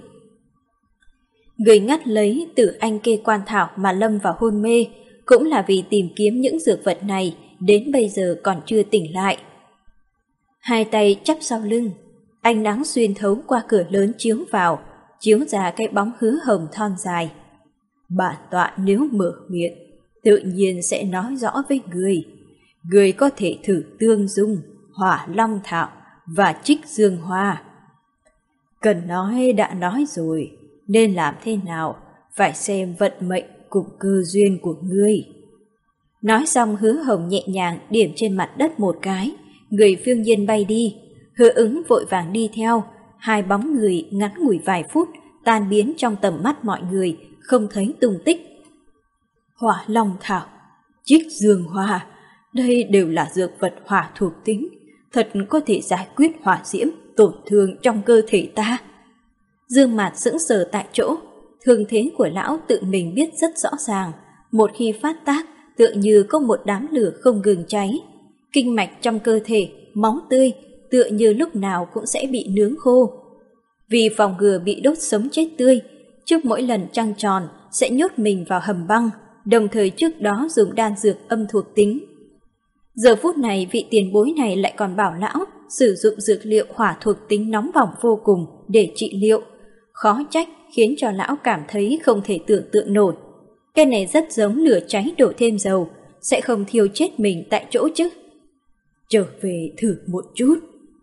Người ngắt lấy từ anh kê quan thảo mà lâm vào hôn mê, cũng là vì tìm kiếm những dược vật này, đến bây giờ còn chưa tỉnh lại. Hai tay chắp sau lưng, ánh nắng xuyên thấu qua cửa lớn chiếu vào, chiếu ra cái bóng Hứa Hồng thon dài. Bản tọa nếu mở miệng, tự nhiên sẽ nói rõ với người. Người có thể thử tương dung, hỏa long thảo và trích dương hoa. Cần nói đã nói rồi, nên làm thế nào phải xem vận mệnh cùng cơ duyên của ngươi. Nói xong Hứa Hồng nhẹ nhàng điểm trên mặt đất một cái, người phiêu nhiên bay đi. Hứa Ứng vội vàng đi theo, hai bóng người ngắn ngủi vài phút tan biến trong tầm mắt mọi người, không thấy tung tích. Hỏa Long Thảo, Trích Dương Hoa, đây đều là dược vật hỏa thuộc tính, thật có thể giải quyết hỏa diễm tổn thương trong cơ thể ta. Dương Mạt sững sờ tại chỗ, thương thế của lão tự mình biết rất rõ ràng, một khi phát tác tựa như có một đám lửa không ngừng cháy, kinh mạch trong cơ thể, máu tươi tựa như lúc nào cũng sẽ bị nướng khô. Vì phòng ngừa bị đốt sống chết tươi, trước mỗi lần trăng tròn sẽ nhốt mình vào hầm băng, đồng thời trước đó dùng đan dược âm thuộc tính. Giờ phút này vị tiền bối này lại còn bảo lão sử dụng dược liệu hỏa thuộc tính nóng bỏng vô cùng để trị liệu, khó trách khiến cho lão cảm thấy không thể tưởng tượng nổi. Cái này rất giống lửa cháy đổ thêm dầu, sẽ không thiêu chết mình tại chỗ chứ. Trở về thử một chút.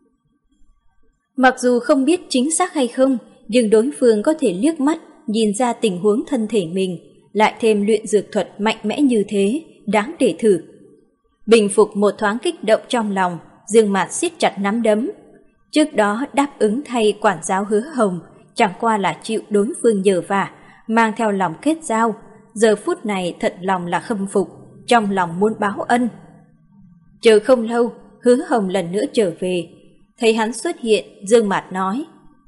Mặc dù không biết chính xác hay không, nhưng đối phương có thể liếc mắt nhìn ra tình huống thân thể mình, lại thêm luyện dược thuật mạnh mẽ như thế, đáng để thử. Bình phục một thoáng kích động trong lòng, Dương Mạt siết chặt nắm đấm. Trước đó đáp ứng thay quản giáo Hứa Hồng, chẳng qua là chịu đối phương nhờ vả, mang theo lòng kết giao. Giờ phút này thật lòng là khâm phục, trong lòng muốn báo ân. Chờ không lâu, Hứa Hồng lần nữa trở về. Thấy hắn xuất hiện, Dương Mạt nói: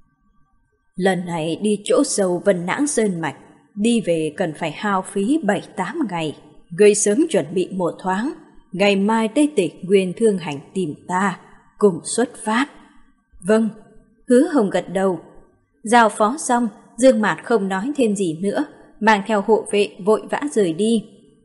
lần này đi chỗ sâu Vân Nãng Sơn Mạch, đi về cần phải hao phí bảy tám ngày. Ngươi sớm chuẩn bị một thoáng, ngày mai tới Tịch Nguyên Thương Hành tìm ta, cùng xuất phát. Vâng, Hứa Hồng gật đầu. Giao phó xong, Dương Mạt không nói thêm gì nữa, mang theo hộ vệ vội vã rời đi.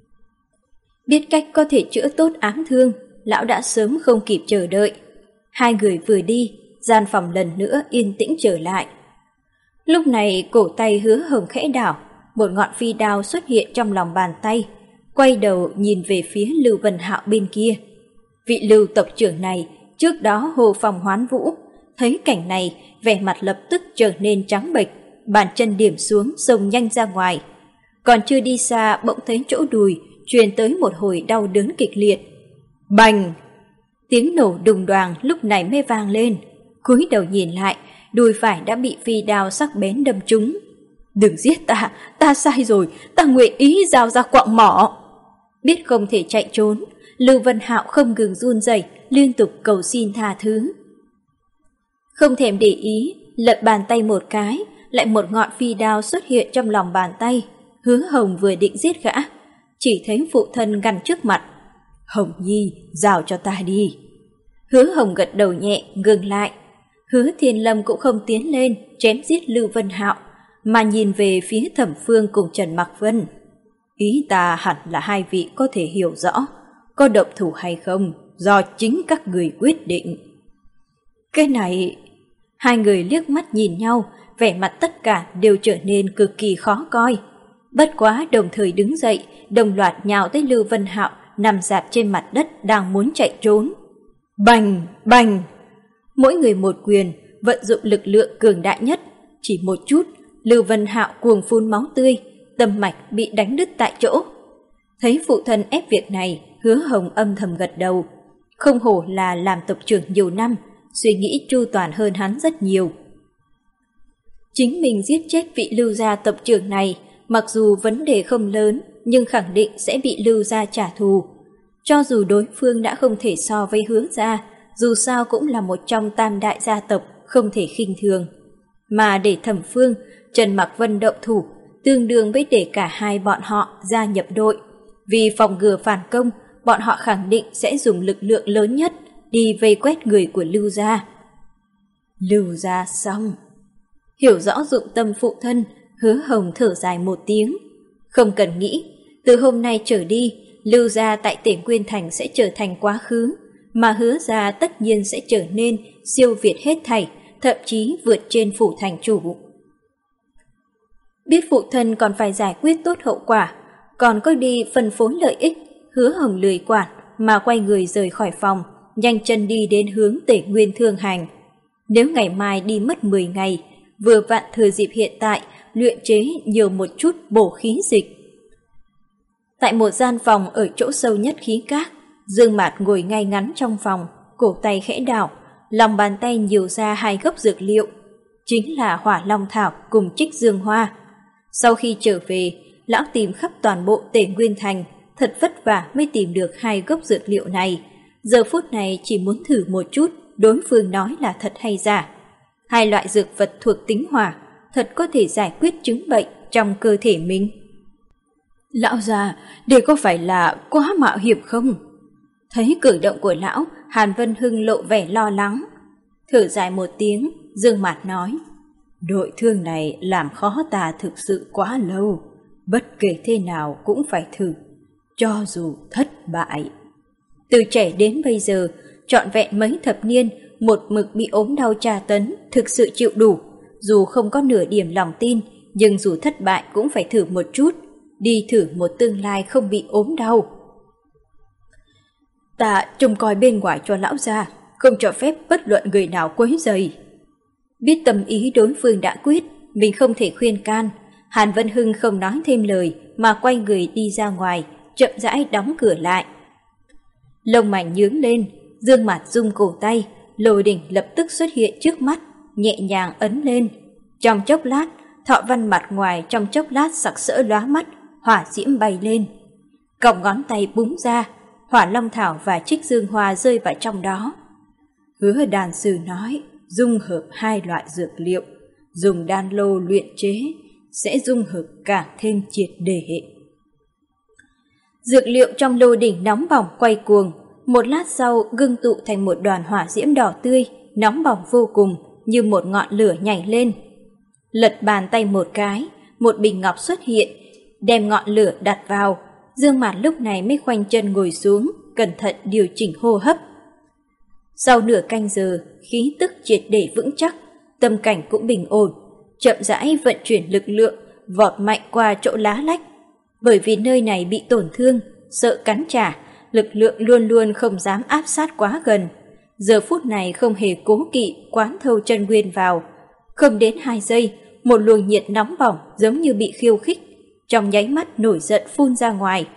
Biết cách có thể chữa tốt ám thương, lão đã sớm không kịp chờ đợi. Hai người vừa đi, gian phòng lần nữa yên tĩnh trở lại. Lúc này cổ tay Hứa Hồng khẽ đảo, một ngọn phi đao xuất hiện trong lòng bàn tay, quay đầu nhìn về phía Lưu Vân Hạo bên kia. Vị Lưu tộc trưởng này trước đó hồ phong hoán vũ, thấy cảnh này vẻ mặt lập tức trở nên trắng bệch, bàn chân điểm xuống xông nhanh ra ngoài. Còn chưa đi xa bỗng thấy chỗ đùi truyền tới một hồi đau đớn kịch liệt. Bành! Tiếng nổ đùng đoàng lúc này mới vang lên. Cúi đầu nhìn lại, đùi phải đã bị phi đao sắc bén đâm trúng. Đừng giết ta, ta sai rồi, ta nguyện ý giao ra quạng mỏ. Biết không thể chạy trốn, Lưu Vân Hạo không ngừng run rẩy, liên tục cầu xin tha thứ. Không thèm để ý, lật bàn tay một cái, lại một ngọn phi đao xuất hiện trong lòng bàn tay. Hứa Hồng vừa định giết gã, chỉ thấy phụ thân ngăn trước mặt. Hồng Nhi, giao cho ta đi. Hứa Hồng gật đầu nhẹ, ngừng lại. Hứa Thiên Lâm cũng không tiến lên chém giết Lưu Vân Hạo, mà nhìn về phía Thẩm Phương cùng Trần Mặc Vân. Ý ta hẳn là hai vị có thể hiểu rõ, có động thủ hay không, do chính các người quyết định. Cái này... Hai người liếc mắt nhìn nhau, vẻ mặt tất cả đều trở nên cực kỳ khó coi. Bất quá đồng thời đứng dậy, đồng loạt nhào tới Lưu Vân Hạo nằm dạp trên mặt đất đang muốn chạy trốn. Bành! Bành! Mỗi người một quyền, vận dụng lực lượng cường đại nhất. Chỉ một chút, Lưu Vân Hạo cuồng phun máu tươi, tâm mạch bị đánh đứt tại chỗ. Thấy phụ thân ép việc này, Hứa Hồng âm thầm gật đầu. Không hổ là làm tộc trưởng nhiều năm, suy nghĩ chu toàn hơn hắn rất nhiều. Chính mình giết chết vị Lưu gia tộc trưởng này, mặc dù vấn đề không lớn, nhưng khẳng định sẽ bị Lưu gia trả thù. Cho dù đối phương đã không thể so với Hứa gia, dù sao cũng là một trong tam đại gia tộc, không thể khinh thường. Mà để Thẩm Phương, Trần Mặc Vân động thủ, tương đương với để cả hai bọn họ gia nhập đội. Vì phòng ngừa phản công, bọn họ khẳng định sẽ dùng lực lượng lớn nhất đi vây quét người của Lưu gia. Lưu gia xong. Hiểu rõ dụng tâm phụ thân, Hứa Hồng thở dài một tiếng. Không cần nghĩ, từ hôm nay trở đi, Lưu gia tại Tể Nguyên Thành sẽ trở thành quá khứ, mà Hứa gia tất nhiên sẽ trở nên siêu việt hết thảy, thậm chí vượt trên phủ thành chủ. Biết phụ thân còn phải giải quyết tốt hậu quả, còn có đi phân phối lợi ích, Hứa Hồng lười quản mà quay người rời khỏi phòng, nhanh chân đi đến hướng Tể Nguyên Thương Hành. Nếu ngày mai đi mất mười ngày, vừa vặn thừa dịp hiện tại luyện chế nhiều một chút bổ khí dịch. Tại một gian phòng ở chỗ sâu nhất khí các, Dương Mạt ngồi ngay ngắn trong phòng, cổ tay khẽ đảo, lòng bàn tay nhiều ra hai gốc dược liệu, chính là Hỏa Long thảo cùng Trích Dương hoa. Sau khi trở về, lão tìm khắp toàn bộ Tề Nguyên thành, thật vất vả mới tìm được hai gốc dược liệu này. Giờ phút này chỉ muốn thử một chút đối phương nói là thật hay giả. Hai loại dược vật thuộc tính hỏa thật có thể giải quyết chứng bệnh trong cơ thể mình. Lão già, đây có phải là quá mạo hiểm không? Thấy cử động của lão, Hàn Vân Hưng lộ vẻ lo lắng. Thở dài một tiếng, Dương Mạt nói, đội thương này làm khó ta thực sự quá lâu, bất kể thế nào cũng phải thử, cho dù thất bại. Từ trẻ đến bây giờ, trọn vẹn mấy thập niên, một mực bị ốm đau tra tấn, thực sự chịu đủ. Dù không có nửa điểm lòng tin, nhưng dù thất bại cũng phải thử một chút, đi thử một tương lai không bị ốm đau. Ta trông coi bên ngoài cho lão gia, không cho phép bất luận người nào quấy rầy. Biết tâm ý đối phương đã quyết, mình không thể khuyên can. Hàn Vân Hưng không nói thêm lời mà quay người đi ra ngoài, chậm rãi đóng cửa lại. Lông mày nhướng lên, Dương Mạt rung cổ tay, lôi đỉnh lập tức xuất hiện trước mắt, nhẹ nhàng ấn lên. Trong chốc lát, thọ văn mặt ngoài trong chốc lát sặc sỡ lóa mắt, hỏa diễm bay lên. Cọng ngón tay búng ra, Hỏa Long thảo và Trích Dương hoa rơi vào trong đó. Hứa đan sư nói, dung hợp hai loại dược liệu, dùng đan lô luyện chế, sẽ dung hợp càng thêm triệt để. Dược liệu trong lô đỉnh nóng bỏng quay cuồng, một lát sau ngưng tụ thành một đoàn hỏa diễm đỏ tươi, nóng bỏng vô cùng, như một ngọn lửa nhảy lên. Lật bàn tay một cái, một bình ngọc xuất hiện, đem ngọn lửa đặt vào. Dương Mạt lúc này mới khoanh chân ngồi xuống, cẩn thận điều chỉnh hô hấp. Sau nửa canh giờ, khí tức triệt để vững chắc, tâm cảnh cũng bình ổn, chậm rãi vận chuyển lực lượng, vọt mạnh qua chỗ lá lách. Bởi vì nơi này bị tổn thương, sợ cắn trả, lực lượng luôn luôn không dám áp sát quá gần. Giờ phút này không hề cố kỵ quán thâu chân nguyên vào. Không đến hai giây, một luồng nhiệt nóng bỏng giống như bị khiêu khích, trong nháy mắt nổi giận phun ra ngoài.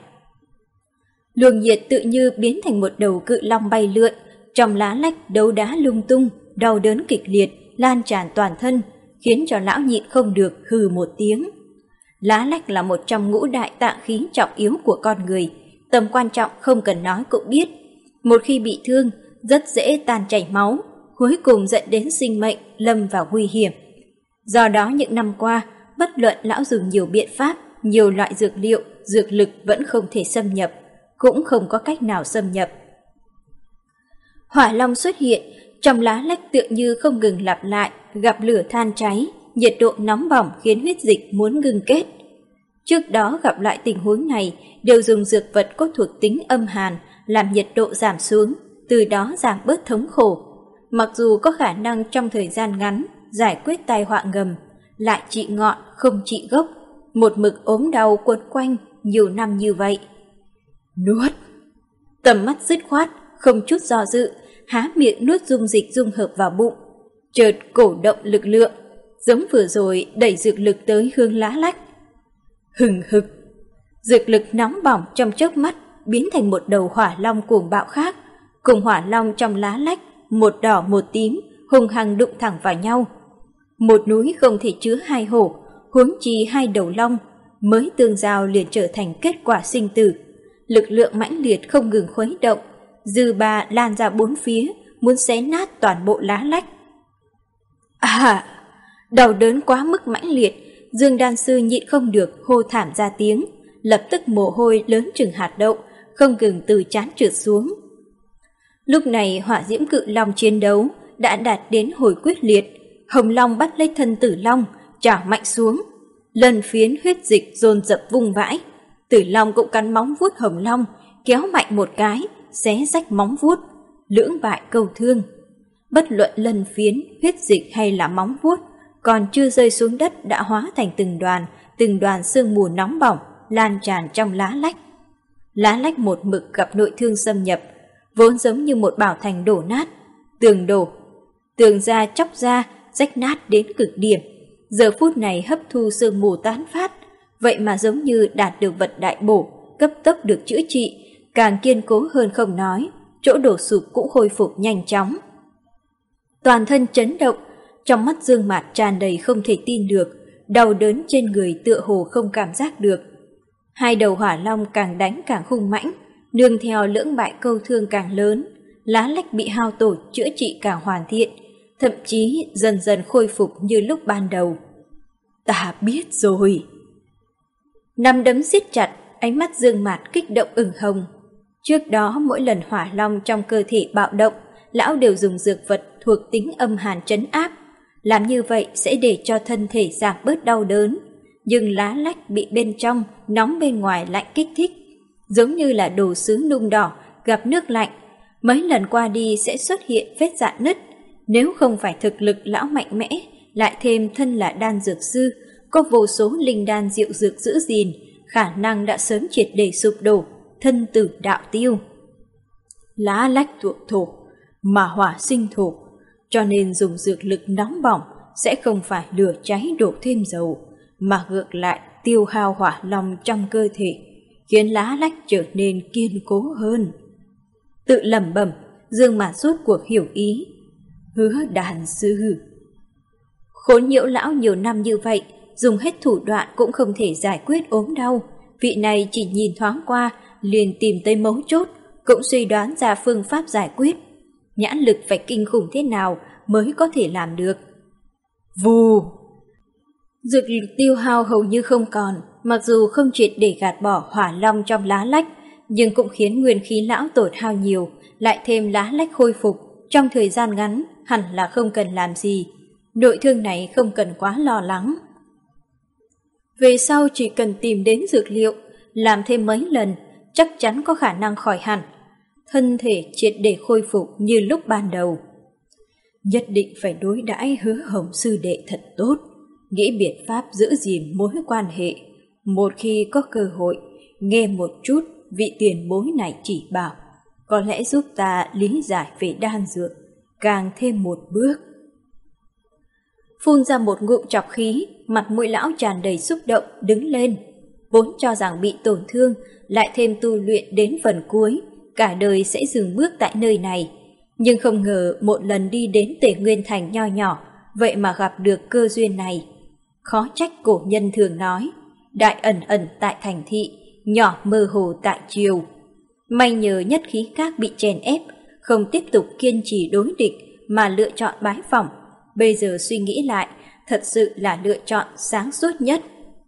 Luồng nhiệt tự như biến thành một đầu cự long bay lượn, trong lá lách đấu đá lung tung, đau đớn kịch liệt, lan tràn toàn thân, khiến cho lão nhịn không được hừ một tiếng. Lá lách là một trong ngũ đại tạng khí trọng yếu của con người, tầm quan trọng không cần nói cũng biết. Một khi bị thương, rất dễ tan chảy máu, cuối cùng dẫn đến sinh mệnh lâm vào nguy hiểm. Do đó những năm qua, bất luận lão dùng nhiều biện pháp, nhiều loại dược liệu, dược lực vẫn không thể xâm nhập, cũng không có cách nào xâm nhập. Hỏa long xuất hiện, trong lá lách tựa như không ngừng lặp lại, gặp lửa than cháy, nhiệt độ nóng bỏng khiến huyết dịch muốn ngừng kết. Trước đó gặp lại tình huống này đều dùng dược vật có thuộc tính âm hàn làm nhiệt độ giảm xuống, từ đó giảm bớt thống khổ. Mặc dù có khả năng trong thời gian ngắn giải quyết tai họa ngầm, lại trị ngọn không trị gốc, một mực ốm đau quấn quanh nhiều năm như vậy. Nuốt! Tầm mắt dứt khoát, không chút do dự, há miệng nuốt dung dịch dung hợp vào bụng. Chợt cổ động lực lượng, giống vừa rồi đẩy dược lực tới hương lá lách. Hừng hực! Dược lực nóng bỏng trong chớp mắt biến thành một đầu hỏa long cuồng bạo khác, cùng hỏa long trong lá lách, một đỏ một tím, hung hăng đụng thẳng vào nhau. Một núi không thể chứa hai hổ, huống chi hai đầu long, mới tương giao liền trở thành kết quả sinh tử. Lực lượng mãnh liệt không ngừng khuấy động, dư ba lan ra bốn phía, muốn xé nát toàn bộ lá lách. À! Đau đớn quá mức mãnh liệt, Dương đan sư nhịn không được hô thảm ra tiếng, lập tức mồ hôi lớn chừng hạt đậu, không ngừng từ trán trượt xuống. Lúc này hỏa diễm cự long chiến đấu đã đạt đến hồi quyết liệt, hồng long bắt lấy thân tử long, chảo mạnh xuống, lần phiến huyết dịch dồn dập vung vãi. Tử long cũng cắn móng vuốt hồng long, kéo mạnh một cái, xé rách móng vuốt, lưỡng bại câu thương. Bất luận lân phiến, huyết dịch hay là móng vuốt, còn chưa rơi xuống đất đã hóa thành từng đoàn, từng đoàn sương mù nóng bỏng, lan tràn trong lá lách. Lá lách một mực gặp nội thương xâm nhập, vốn giống như một bảo thành đổ nát, tường đổ, tường ra chóc ra, rách nát đến cực điểm. giờ phút này hấp thu sương mù tán phát, vậy mà giống như đạt được vật đại bổ, cấp tốc được chữa trị, càng kiên cố hơn không nói, chỗ đổ sụp cũng khôi phục nhanh chóng. Toàn thân chấn động, trong mắt Dương Mạt tràn đầy không thể tin được, đau đớn trên người tựa hồ không cảm giác được. Hai đầu hỏa long càng đánh càng hung mãnh, nương theo lưỡng bại câu thương càng lớn, lá lách bị hao tổn chữa trị càng hoàn thiện, thậm chí dần dần khôi phục như lúc ban đầu. Ta biết rồi. Nắm đấm siết chặt, ánh mắt Dương Mạt kích động ửng hồng. Trước đó mỗi lần hỏa long trong cơ thể bạo động, lão đều dùng dược vật thuộc tính âm hàn trấn áp. Làm như vậy sẽ để cho thân thể giảm bớt đau đớn, nhưng lá lách bị bên trong nóng bên ngoài lạnh kích thích, giống như là đồ sứ nung đỏ gặp nước lạnh, mấy lần qua đi sẽ xuất hiện vết rạn nứt. Nếu không phải thực lực lão mạnh mẽ, lại thêm thân là đan dược sư, có vô số linh đan diệu dược giữ gìn, khả năng đã sớm triệt để sụp đổ, thân tử đạo tiêu. Lá lách thuộc thổ, mà hỏa sinh thổ, cho nên dùng dược lực nóng bỏng sẽ không phải lửa cháy đổ thêm dầu, mà ngược lại tiêu hao hỏa long trong cơ thể, khiến lá lách trở nên kiên cố hơn. Tự lẩm bẩm, Dương Mạt rốt cuộc hiểu ý. Hứa đàn sư. Khốn nhiễu lão nhiều năm như vậy, dùng hết thủ đoạn cũng không thể giải quyết ốm đau. Vị này chỉ nhìn thoáng qua, liền tìm tới mấu chốt, cũng suy đoán ra phương pháp giải quyết. Nhãn lực phải kinh khủng thế nào mới có thể làm được. Vù! Dược lực tiêu hao hầu như không còn, mặc dù không triệt để gạt bỏ hỏa long trong lá lách, nhưng cũng khiến nguyên khí lão tổn hao nhiều, lại thêm lá lách khôi phục. Trong thời gian ngắn, hẳn là không cần làm gì. Nội thương này không cần quá lo lắng. Về sau chỉ cần tìm đến dược liệu, làm thêm mấy lần, chắc chắn có khả năng khỏi hẳn. Thân thể triệt để khôi phục như lúc ban đầu. Nhất định phải đối đãi Hứa Hồng sư đệ thật tốt, nghĩ biện pháp giữ gìn mối quan hệ. Một khi có cơ hội, nghe một chút vị tiền bối này chỉ bảo, có lẽ giúp ta lý giải về đan dược càng thêm một bước. Phun ra một ngụm trọc khí, mặt mũi lão tràn đầy xúc động đứng lên. Vốn cho rằng bị tổn thương, lại thêm tu luyện đến phần cuối, cả đời sẽ dừng bước tại nơi này. Nhưng không ngờ một lần đi đến Tề Nguyên Thành nho nhỏ, vậy mà gặp được cơ duyên này. Khó trách cổ nhân thường nói, đại ẩn ẩn tại thành thị, nhỏ mơ hồ tại triều. May nhờ nhất khí các bị chèn ép, không tiếp tục kiên trì đối địch mà lựa chọn bái phỏng. Bây giờ suy nghĩ lại, thật sự là lựa chọn sáng suốt nhất.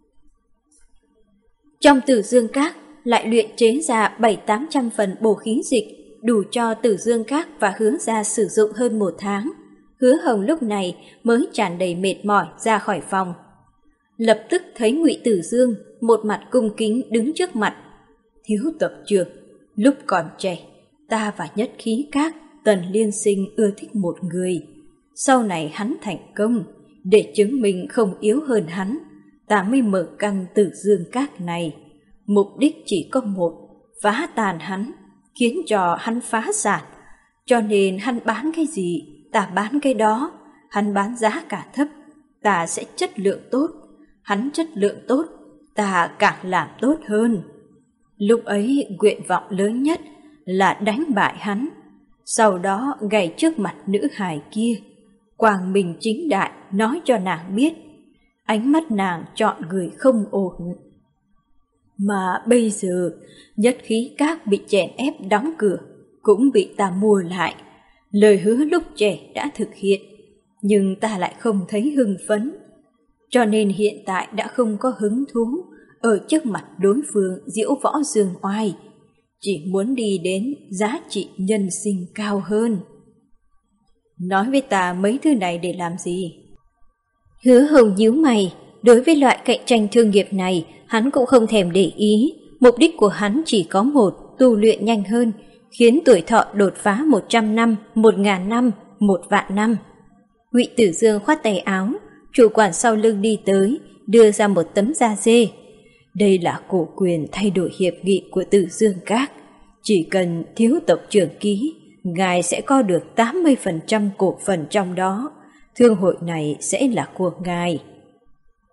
Trong Tử Dương Các lại luyện chế ra bảy tám trăm phần bổ khí dịch, đủ cho Tử Dương Các và Hứa gia sử dụng hơn một tháng. Hứa Hồng lúc này mới tràn đầy mệt mỏi ra khỏi phòng. Lập tức thấy Ngụy Tử Dương một mặt cung kính đứng trước mặt. Thiếu tộc trưởng, lúc còn trẻ, ta và nhất khí các Tần Liên Sinh ưa thích một người. Sau này hắn thành công, để chứng minh không yếu hơn hắn, ta mới mở căn Tử Dương Các này. Mục đích chỉ có một, phá tàn hắn, khiến cho hắn phá sản. Cho nên hắn bán cái gì, ta bán cái đó. Hắn bán giá cả thấp, ta sẽ chất lượng tốt. Hắn chất lượng tốt, ta càng làm tốt hơn. Lúc ấy nguyện vọng lớn nhất là đánh bại hắn, sau đó gầy trước mặt nữ hài kia, quang minh chính đại nói cho nàng biết ánh mắt nàng chọn người không ổn. Mà bây giờ nhất khí các bị chèn ép đóng cửa, cũng bị ta mua lại. Lời hứa lúc trẻ đã thực hiện, nhưng ta lại không thấy hưng phấn, cho nên hiện tại đã không có hứng thú ở trước mặt đối phương diễu võ dương oai, chỉ muốn đi đến giá trị nhân sinh cao hơn. Nói với ta mấy thứ này để làm gì? Hứa Hồng nhíu mày, đối với loại cạnh tranh thương nghiệp này, hắn cũng không thèm để ý. Mục đích của hắn chỉ có một, tu luyện nhanh hơn, khiến tuổi thọ đột phá một trăm năm, một ngàn năm, một vạn năm. Ngụy Tử Dương khoát tay áo, chủ quản sau lưng đi tới, đưa ra một tấm da dê. Đây là cổ quyền thay đổi hiệp nghị của Tử Dương Các. Chỉ cần thiếu tộc trưởng ký, ngài sẽ có được tám mươi phần trăm cổ phần trong đó. Thương hội này sẽ là của ngài.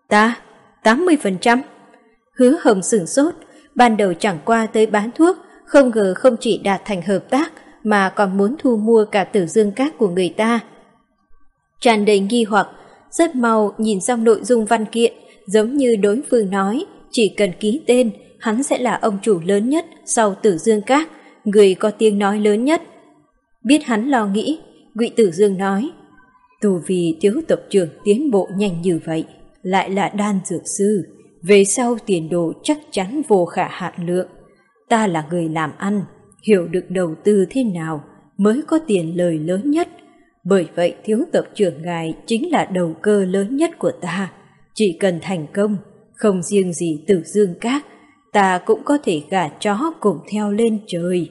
Ta, tám mươi phần trăm. Hứa Hồng sửng sốt, ban đầu chẳng qua tới bán thuốc, không ngờ không chỉ đạt thành hợp tác mà còn muốn thu mua cả Tử Dương Các của người ta. Tràn đầy nghi hoặc, rất mau nhìn xong nội dung văn kiện, giống như đối phương nói, chỉ cần ký tên, hắn sẽ là ông chủ lớn nhất sau Tử Dương Các, người có tiếng nói lớn nhất. Biết hắn lo nghĩ, Ngụy Tử Dương nói, tu vi thiếu tộc trưởng tiến bộ nhanh như vậy, lại là đan dược sư, về sau tiền đồ chắc chắn vô khả hạn lượng. Ta là người làm ăn, hiểu được đầu tư thế nào mới có tiền lời lớn nhất. Bởi vậy thiếu tộc trưởng ngài chính là đầu cơ lớn nhất của ta. Chỉ cần thành công, không riêng gì Tử Dương Các, ta cũng có thể gả chó cùng theo lên trời.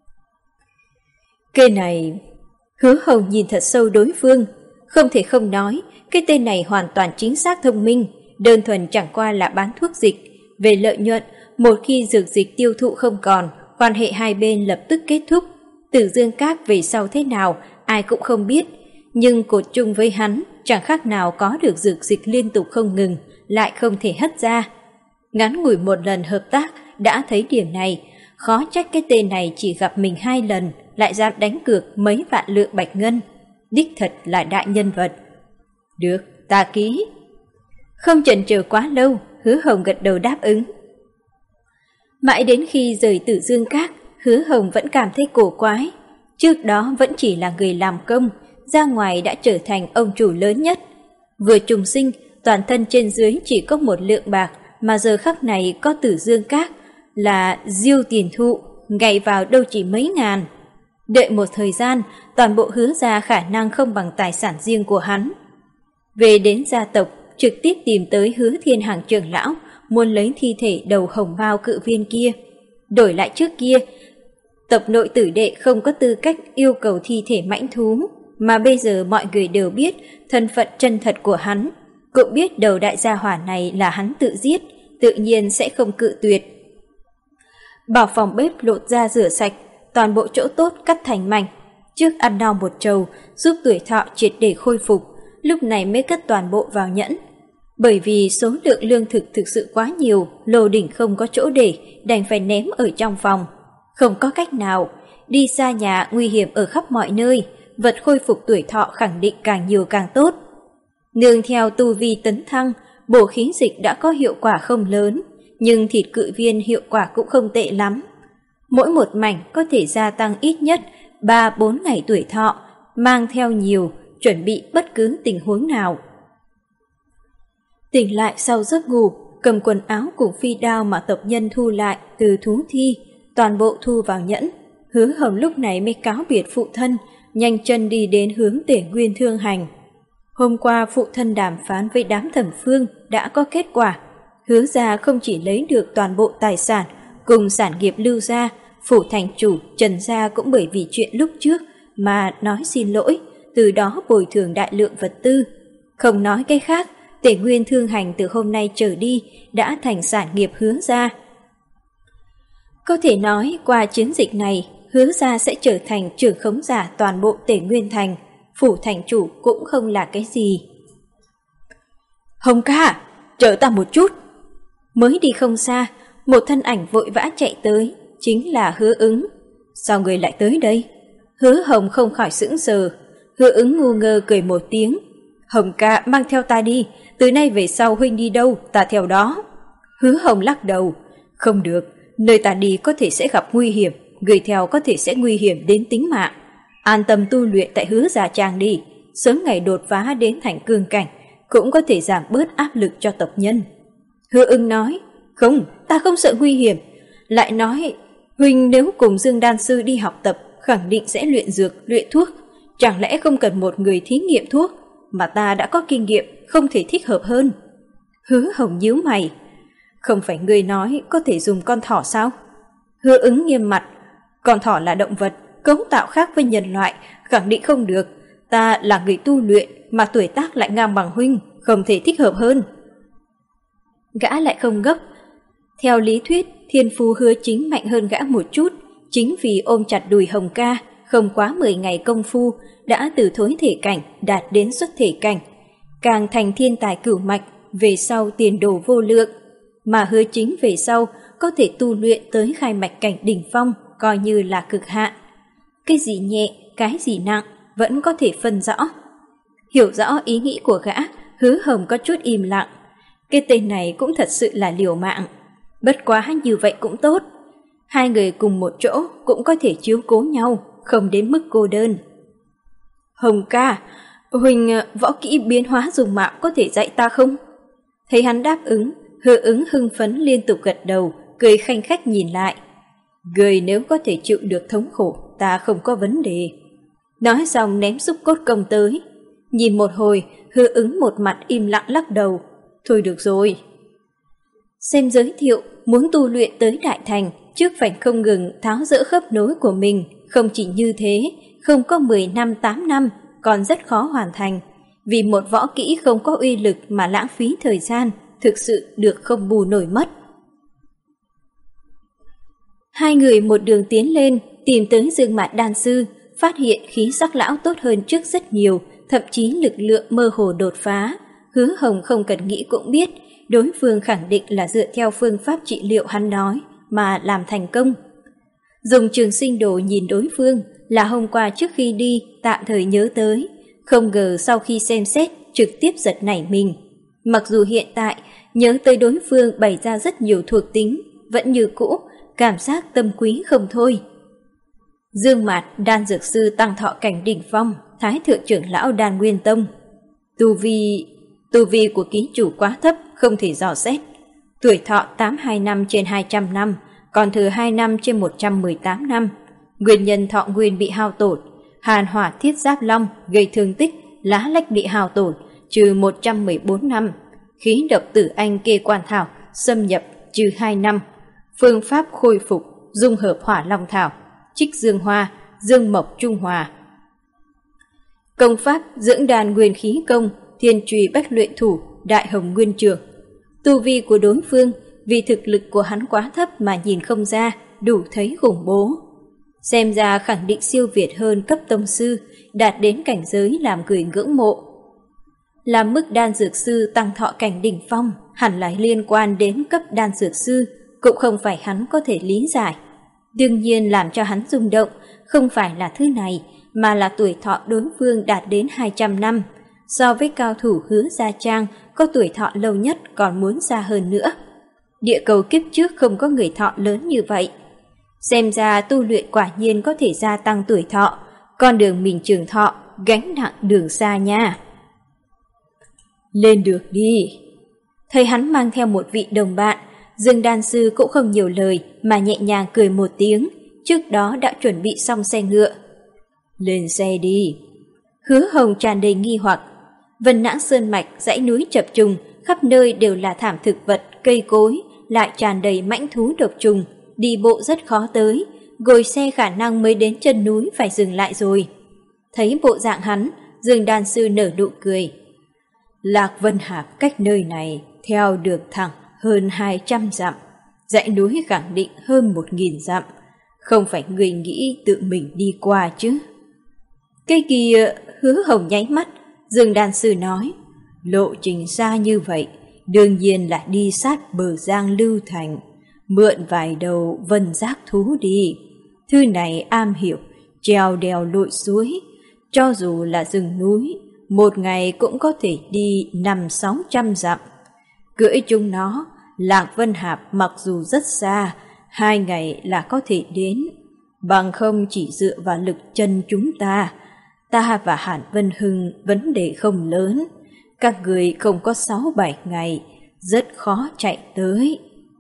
Cái này... Hứa Hồng nhìn thật sâu đối phương, không thể không nói, cái tên này hoàn toàn chính xác thông minh, đơn thuần chẳng qua là bán thuốc dịch. Về lợi nhuận, một khi dược dịch tiêu thụ không còn, quan hệ hai bên lập tức kết thúc. Tử Dương Các về sau thế nào, ai cũng không biết, nhưng cột chung với hắn chẳng khác nào có được dược dịch liên tục không ngừng, lại không thể hất ra. Ngắn ngủi một lần hợp tác đã thấy điểm này, khó trách cái tên này chỉ gặp mình hai lần, lại dám đánh cược mấy vạn lượng bạch ngân. Đích thật là đại nhân vật. Được, ta ký. Không chần chờ quá lâu, Hứa Hồng gật đầu đáp ứng. Mãi đến khi rời Tử Dương Các, Hứa Hồng vẫn cảm thấy cổ quái. Trước đó vẫn chỉ là người làm công, ra ngoài đã trở thành ông chủ lớn nhất. Vừa trùng sinh, toàn thân trên dưới chỉ có một lượng bạc, mà giờ khắc này có Tử Dương Các là diêu tiền thụ, ngày vào đâu chỉ mấy ngàn. Đợi một thời gian, toàn bộ Hứa gia khả năng không bằng tài sản riêng của hắn. Về đến gia tộc, trực tiếp tìm tới Hứa Thiên Hàng trưởng lão, muốn lấy thi thể đầu hồng mao cự viên kia. Đổi lại trước kia, tộc nội tử đệ không có tư cách yêu cầu thi thể mãnh thú, mà bây giờ mọi người đều biết thân phận chân thật của hắn, cũng biết đầu đại gia hỏa này là hắn tự giết, tự nhiên sẽ không cự tuyệt. Bảo phòng bếp lột ra rửa sạch, toàn bộ chỗ tốt cắt thành mảnh, trước ăn no một trầu, giúp tuổi thọ triệt để khôi phục, lúc này mới cất toàn bộ vào nhẫn. Bởi vì số lượng lương thực thực sự quá nhiều, lô đỉnh không có chỗ để, đành phải ném ở trong phòng. Không có cách nào, đi xa nhà nguy hiểm ở khắp mọi nơi, vật khôi phục tuổi thọ khẳng định càng nhiều càng tốt. Nương theo tu vi tấn thăng, bổ khí dịch đã có hiệu quả không lớn, nhưng thịt cự viên hiệu quả cũng không tệ lắm. Mỗi một mảnh có thể gia tăng ít nhất ba bốn ngày tuổi thọ, mang theo nhiều, chuẩn bị bất cứ tình huống nào. Tỉnh lại sau giấc ngủ, cầm quần áo cùng phi đao mà tộc nhân thu lại từ thú thi, toàn bộ thu vào nhẫn. Hứa Hồng lúc này mới cáo biệt phụ thân, nhanh chân đi đến hướng Tể Nguyên Thương Hành. Hôm qua phụ thân đàm phán với đám thẩm phương đã có kết quả. Hứa gia không chỉ lấy được toàn bộ tài sản cùng sản nghiệp lưu gia, phủ thành chủ Trần gia cũng bởi vì chuyện lúc trước mà nói xin lỗi, từ đó bồi thường đại lượng vật tư. Không nói cái khác, Tể Nguyên Thương Hành từ hôm nay trở đi đã thành sản nghiệp Hứa gia. Có thể nói qua chiến dịch này, Hứa gia sẽ trở thành trưởng khống giả toàn bộ Tể Nguyên Thành, phủ thành chủ cũng không là cái gì. Hồng ca, chờ ta một chút. Mới đi không xa, một thân ảnh vội vã chạy tới, chính là Hứa Ứng. Sao người lại tới đây? Hứa Hồng không khỏi sững sờ. Hứa Ứng ngu ngơ cười một tiếng. Hồng ca mang theo ta đi, từ nay về sau huynh đi đâu ta theo đó. Hứa Hồng lắc đầu. Không được, nơi ta đi có thể sẽ gặp nguy hiểm, người theo có thể sẽ nguy hiểm đến tính mạng. An tâm tu luyện tại Hứa gia trang đi, sớm ngày đột phá đến thành cương cảnh, cũng có thể giảm bớt áp lực cho tộc nhân. Hứa Ưng nói, không, ta không sợ nguy hiểm. Lại nói, huynh nếu cùng Dương Đan Sư đi học tập, khẳng định sẽ luyện dược, luyện thuốc. Chẳng lẽ không cần một người thí nghiệm thuốc, mà ta đã có kinh nghiệm, không thể thích hợp hơn. Hứa Hồng nhíu mày. Không phải ngươi nói có thể dùng con thỏ sao? Hứa Ứng nghiêm mặt. Con thỏ là động vật, cấu tạo khác với nhân loại, khẳng định không được. Ta là người tu luyện, mà tuổi tác lại ngang bằng huynh, không thể thích hợp hơn. Gã lại không gấp. Theo lý thuyết, thiên phú Hứa Chính mạnh hơn gã một chút, chính vì ôm chặt đùi Hồng ca, không quá mười ngày công phu, đã từ thối thể cảnh đạt đến xuất thể cảnh. Càng thành thiên tài cửu mạch, về sau tiền đồ vô lượng, mà Hứa Chính về sau có thể tu luyện tới khai mạch cảnh đỉnh phong coi như là cực hạn. Cái gì nhẹ, cái gì nặng vẫn có thể phân rõ. Hiểu rõ ý nghĩ của gã, Hứa Hồng có chút im lặng. Cái tên này cũng thật sự là liều mạng. Bất quá như vậy cũng tốt. Hai người cùng một chỗ cũng có thể chiếu cố nhau, không đến mức cô đơn. Hồng ca, Huỳnh võ kỹ biến hóa dùng mạo có thể dạy ta không? Thấy hắn đáp ứng, Hứa Ứng hưng phấn liên tục gật đầu, cười khanh khách nhìn lại. Người nếu có thể chịu được thống khổ, ta không có vấn đề. Nói xong ném xúc cốt công tới. Nhìn một hồi, Hứa Ứng một mặt im lặng lắc đầu. Thôi được rồi. Xem giới thiệu, muốn tu luyện tới đại thành, trước phải không ngừng tháo dỡ khớp nối của mình. Không chỉ như thế, không có mười năm tám năm, còn rất khó hoàn thành. Vì một võ kỹ không có uy lực mà lãng phí thời gian, thực sự được không bù nổi mất. Hai người một đường tiến lên, tìm tới Dương Mạt đan sư, phát hiện khí sắc lão tốt hơn trước rất nhiều, thậm chí lực lượng mơ hồ đột phá. Hứa Hồng không cần nghĩ cũng biết, đối phương khẳng định là dựa theo phương pháp trị liệu hắn nói mà làm thành công. Dùng Trường Sinh Đồ nhìn đối phương là hôm qua trước khi đi tạm thời nhớ tới, không ngờ sau khi xem xét trực tiếp giật nảy mình. Mặc dù hiện tại nhớ tới đối phương bày ra rất nhiều thuộc tính, vẫn như cũ, cảm giác tâm quý không thôi. Dương Mạt đan dược sư tăng thọ cảnh đỉnh phong, Thái thượng trưởng lão Đan Nguyên Tông. Tu vi, tu vi của ký chủ quá thấp, không thể dò xét. Tuổi thọ tám mươi hai năm trên hai trăm năm, còn thừa hai năm trên một trăm mười tám năm. Nguyên nhân thọ nguyên bị hao tổn, hàn hỏa thiết giáp long gây thương tích, lá lách bị hao tổn, trừ một trăm mười bốn năm. Khí độc tử anh kê quan thảo, xâm nhập, trừ hai năm. Phương pháp khôi phục, dung hợp hỏa long thảo, trích dương hoa, dương mộc trung hòa. Công pháp dưỡng đàn nguyên khí công, thiên truy bách luyện thủ, đại hồng nguyên trường. Tu vi của đối phương, vì thực lực của hắn quá thấp mà nhìn không ra, đủ thấy khủng bố. Xem ra khẳng định siêu việt hơn cấp tông sư, đạt đến cảnh giới làm người ngưỡng mộ. Làm mức đan dược sư tăng thọ cảnh đỉnh phong, hẳn là liên quan đến cấp đan dược sư, cũng không phải hắn có thể lý giải. Đương nhiên làm cho hắn rung động, không phải là thứ này, mà là tuổi thọ đối phương đạt đến hai trăm năm. So với cao thủ Hứa Gia Trang, có tuổi thọ lâu nhất còn muốn xa hơn nữa. Địa cầu kiếp trước không có người thọ lớn như vậy. Xem ra tu luyện quả nhiên có thể gia tăng tuổi thọ, con đường mình trường thọ, gánh nặng đường xa nha. Lên được đi. Thấy hắn mang theo một vị đồng bạn, Dương đan sư cũng không nhiều lời mà nhẹ nhàng cười một tiếng, trước đó đã chuẩn bị xong xe ngựa. Lên xe đi. Hứa Hồng tràn đầy nghi hoặc. Vân Nãng Sơn Mạch, dãy núi chập trùng, khắp nơi đều là thảm thực vật, cây cối, lại tràn đầy mãnh thú độc trùng, đi bộ rất khó tới, ngồi xe khả năng mới đến chân núi phải dừng lại rồi. Thấy bộ dạng hắn, Dương đan sư nở nụ cười. Lạc Vân Hạp cách nơi này theo được thẳng hơn hai trăm dặm, dãy núi khẳng định hơn một nghìn dặm, không phải người nghĩ tự mình đi qua chứ. Cái kia, Hứa Hồng nháy mắt, Dương đan sư nói, lộ trình xa như vậy, đương nhiên là đi sát bờ Giang Lưu Thành, mượn vài đầu vân giác thú đi. Thư này am hiểu, trèo đèo lội suối, cho dù là rừng núi, một ngày cũng có thể đi năm sáu trăm dặm. Cưỡi chúng nó, Lạc Vân Hạp mặc dù rất xa, hai ngày là có thể đến. Bằng không chỉ dựa vào lực chân chúng ta, ta và Hàn Vân Hưng vấn đề không lớn. Các người không có sáu bảy ngày, rất khó chạy tới.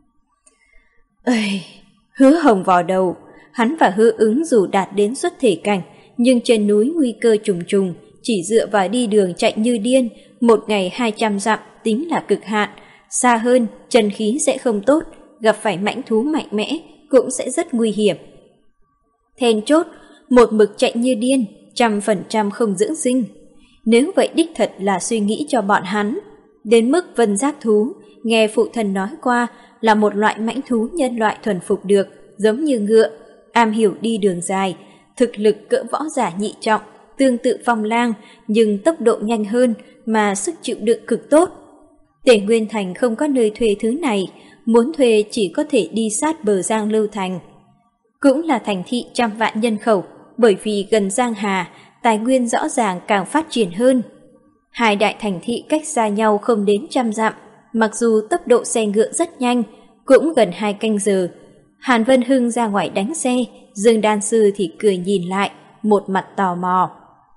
Ây, Hứa Hồng vào đầu, hắn và Hứa Ứng dù đạt đến xuất thể cảnh, nhưng trên núi nguy cơ trùng trùng, chỉ dựa vào đi đường chạy như điên, một ngày hai trăm dặm tính là cực hạn. Xa hơn, chân khí sẽ không tốt, gặp phải mãnh thú mạnh mẽ cũng sẽ rất nguy hiểm. Then chốt, một mực chạy như điên, trăm phần trăm không dưỡng sinh. Nếu vậy đích thật là suy nghĩ cho bọn hắn. Đến mức vân giác thú, nghe phụ thân nói qua là một loại mãnh thú nhân loại thuần phục được, giống như ngựa, am hiểu đi đường dài, thực lực cỡ võ giả nhị trọng, tương tự phong lang, nhưng tốc độ nhanh hơn mà sức chịu đựng cực tốt. Tề Nguyên Thành không có nơi thuê thứ này, muốn thuê chỉ có thể đi sát bờ Giang Lưu Thành. Cũng là thành thị trăm vạn nhân khẩu, bởi vì gần Giang Hà, tài nguyên rõ ràng càng phát triển hơn. Hai đại thành thị cách xa nhau không đến trăm dặm, mặc dù tốc độ xe ngựa rất nhanh, cũng gần hai canh giờ. Hàn Vân Hưng ra ngoài đánh xe, Dương Đan Sư thì cười nhìn lại, một mặt tò mò.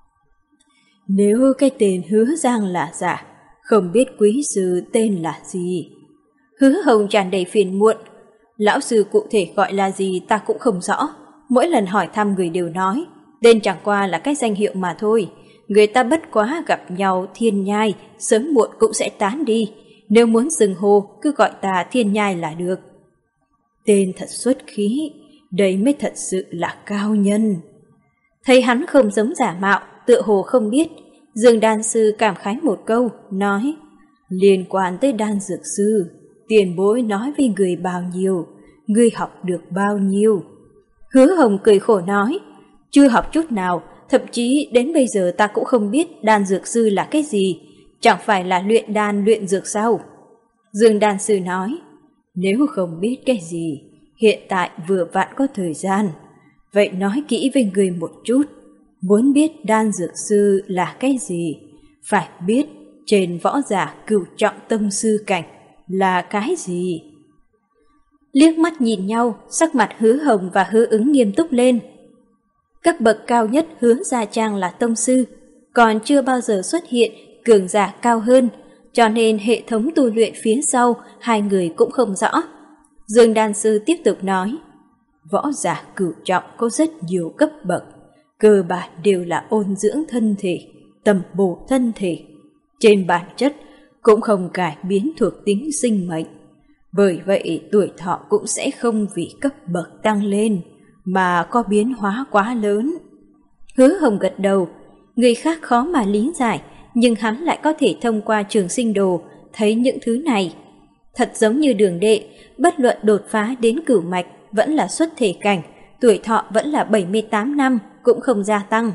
Nếu cái tên Hứa Giang là giả, không biết quý sư tên là gì? Hứa Hồng tràn đầy phiền muộn. Lão sư cụ thể gọi là gì ta cũng không rõ. Mỗi lần hỏi thăm người đều nói, tên chẳng qua là cái danh hiệu mà thôi. Người ta bất quá gặp nhau Thiên Nhai, sớm muộn cũng sẽ tán đi. Nếu muốn xưng hô, cứ gọi ta Thiên Nhai là được. Tên thật xuất khí, đây mới thật sự là cao nhân. Thấy hắn không giống giả mạo, tựa hồ không biết, Dương Đan Sư cảm khái một câu, nói: liên quan tới đan dược sư, tiền bối nói với người bao nhiêu, người học được bao nhiêu? Hứa Hồng cười khổ nói: chưa học chút nào, thậm chí đến bây giờ ta cũng không biết đan dược sư là cái gì, chẳng phải là luyện đan luyện dược sao? Dương Đan Sư nói: nếu không biết cái gì, hiện tại vừa vặn có thời gian, vậy nói kỹ với người một chút. Muốn biết đan dược sư là cái gì, phải biết trên võ giả cửu trọng tông sư cảnh là cái gì. Liếc mắt nhìn nhau, sắc mặt Hứa Hồng và Hứa Ứng nghiêm túc lên. Cấp bậc cao nhất Hứa Gia Trang là tông sư, còn chưa bao giờ xuất hiện cường giả cao hơn, cho nên hệ thống tu luyện phía sau hai người cũng không rõ. Dương Đan Sư tiếp tục nói: võ giả cửu trọng có rất nhiều cấp bậc, cơ bản đều là ôn dưỡng thân thể, tầm bổ thân thể. Trên bản chất cũng không cải biến thuộc tính sinh mệnh, bởi vậy tuổi thọ cũng sẽ không vì cấp bậc tăng lên mà có biến hóa quá lớn. Hứa Hồng gật đầu, người khác khó mà lý giải, nhưng hắn lại có thể thông qua trường sinh đồ thấy những thứ này. Thật giống như Đường Đệ, bất luận đột phá đến cửu mạch vẫn là xuất thể cảnh, tuổi thọ vẫn là bảy mươi tám năm, cũng không gia tăng.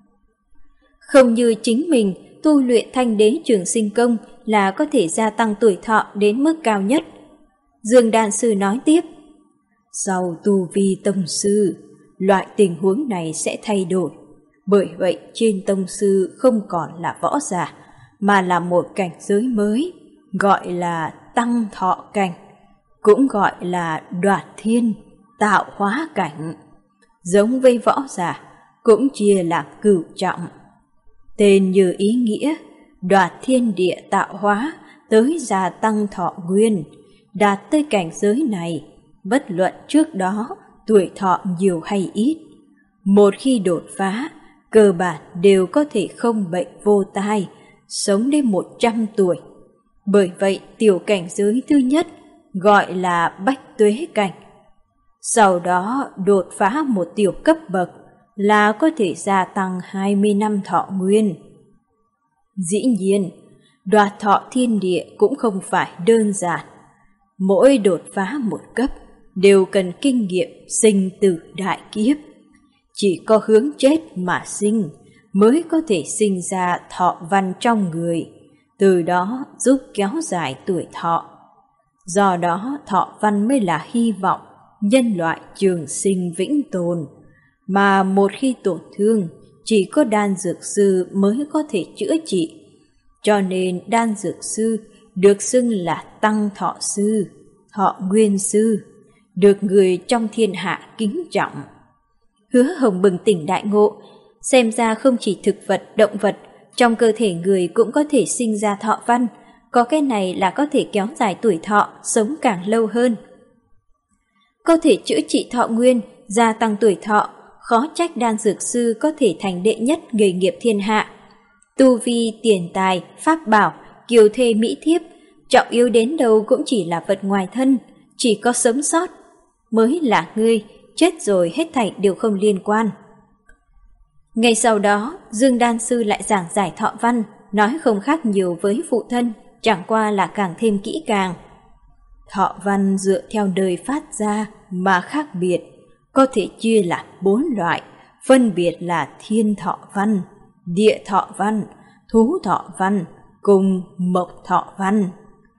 Không như chính mình, tu luyện thanh đế trường sinh công là có thể gia tăng tuổi thọ đến mức cao nhất. Dương Đan Sư nói tiếp: sau tu vi tông sư, loại tình huống này sẽ thay đổi. Bởi vậy trên tông sư không còn là võ giả, mà là một cảnh giới mới, gọi là tăng thọ cảnh, cũng gọi là đoạt thiên, tạo hóa cảnh. Giống với võ giả, cũng chia làm cửu trọng. Tên như ý nghĩa, đoạt thiên địa tạo hóa tới gia tăng thọ nguyên. Đạt tới cảnh giới này, bất luận trước đó tuổi thọ nhiều hay ít, một khi đột phá, cơ bản đều có thể không bệnh vô tai, sống đến một trăm tuổi. Bởi vậy tiểu cảnh giới thứ nhất gọi là bách tuế cảnh. Sau đó đột phá một tiểu cấp bậc là có thể gia tăng hai mươi năm thọ nguyên. Dĩ nhiên, đoạt thọ thiên địa cũng không phải đơn giản. Mỗi đột phá một cấp đều cần kinh nghiệm sinh tử đại kiếp. Chỉ có hướng chết mà sinh mới có thể sinh ra thọ văn trong người, từ đó giúp kéo dài tuổi thọ. Do đó thọ văn mới là hy vọng nhân loại trường sinh vĩnh tồn, mà một khi tổn thương chỉ có đan dược sư mới có thể chữa trị. Cho nên đan dược sư được xưng là tăng thọ sư, thọ nguyên sư, được người trong thiên hạ kính trọng. Hứa Hồng bừng tỉnh đại ngộ, xem ra không chỉ thực vật, động vật, trong cơ thể người cũng có thể sinh ra thọ văn, có cái này là có thể kéo dài tuổi thọ, sống càng lâu hơn. Có thể chữa trị thọ nguyên, gia tăng tuổi thọ, khó trách đan dược sư có thể thành đệ nhất nghề nghiệp thiên hạ. Tu vi, tiền tài, pháp bảo, kiều thê mỹ thiếp, trọng yếu đến đâu cũng chỉ là vật ngoài thân, chỉ có sống sót mới là ngươi, chết rồi hết thảy đều không liên quan. Ngay sau đó, Dương Đan Sư lại giảng giải thọ văn, nói không khác nhiều với phụ thân, chẳng qua là càng thêm kỹ càng. Thọ văn dựa theo đời phát ra mà khác biệt, có thể chia làm bốn loại, phân biệt là thiên thọ văn, địa thọ văn, thú thọ văn cùng mộc thọ văn.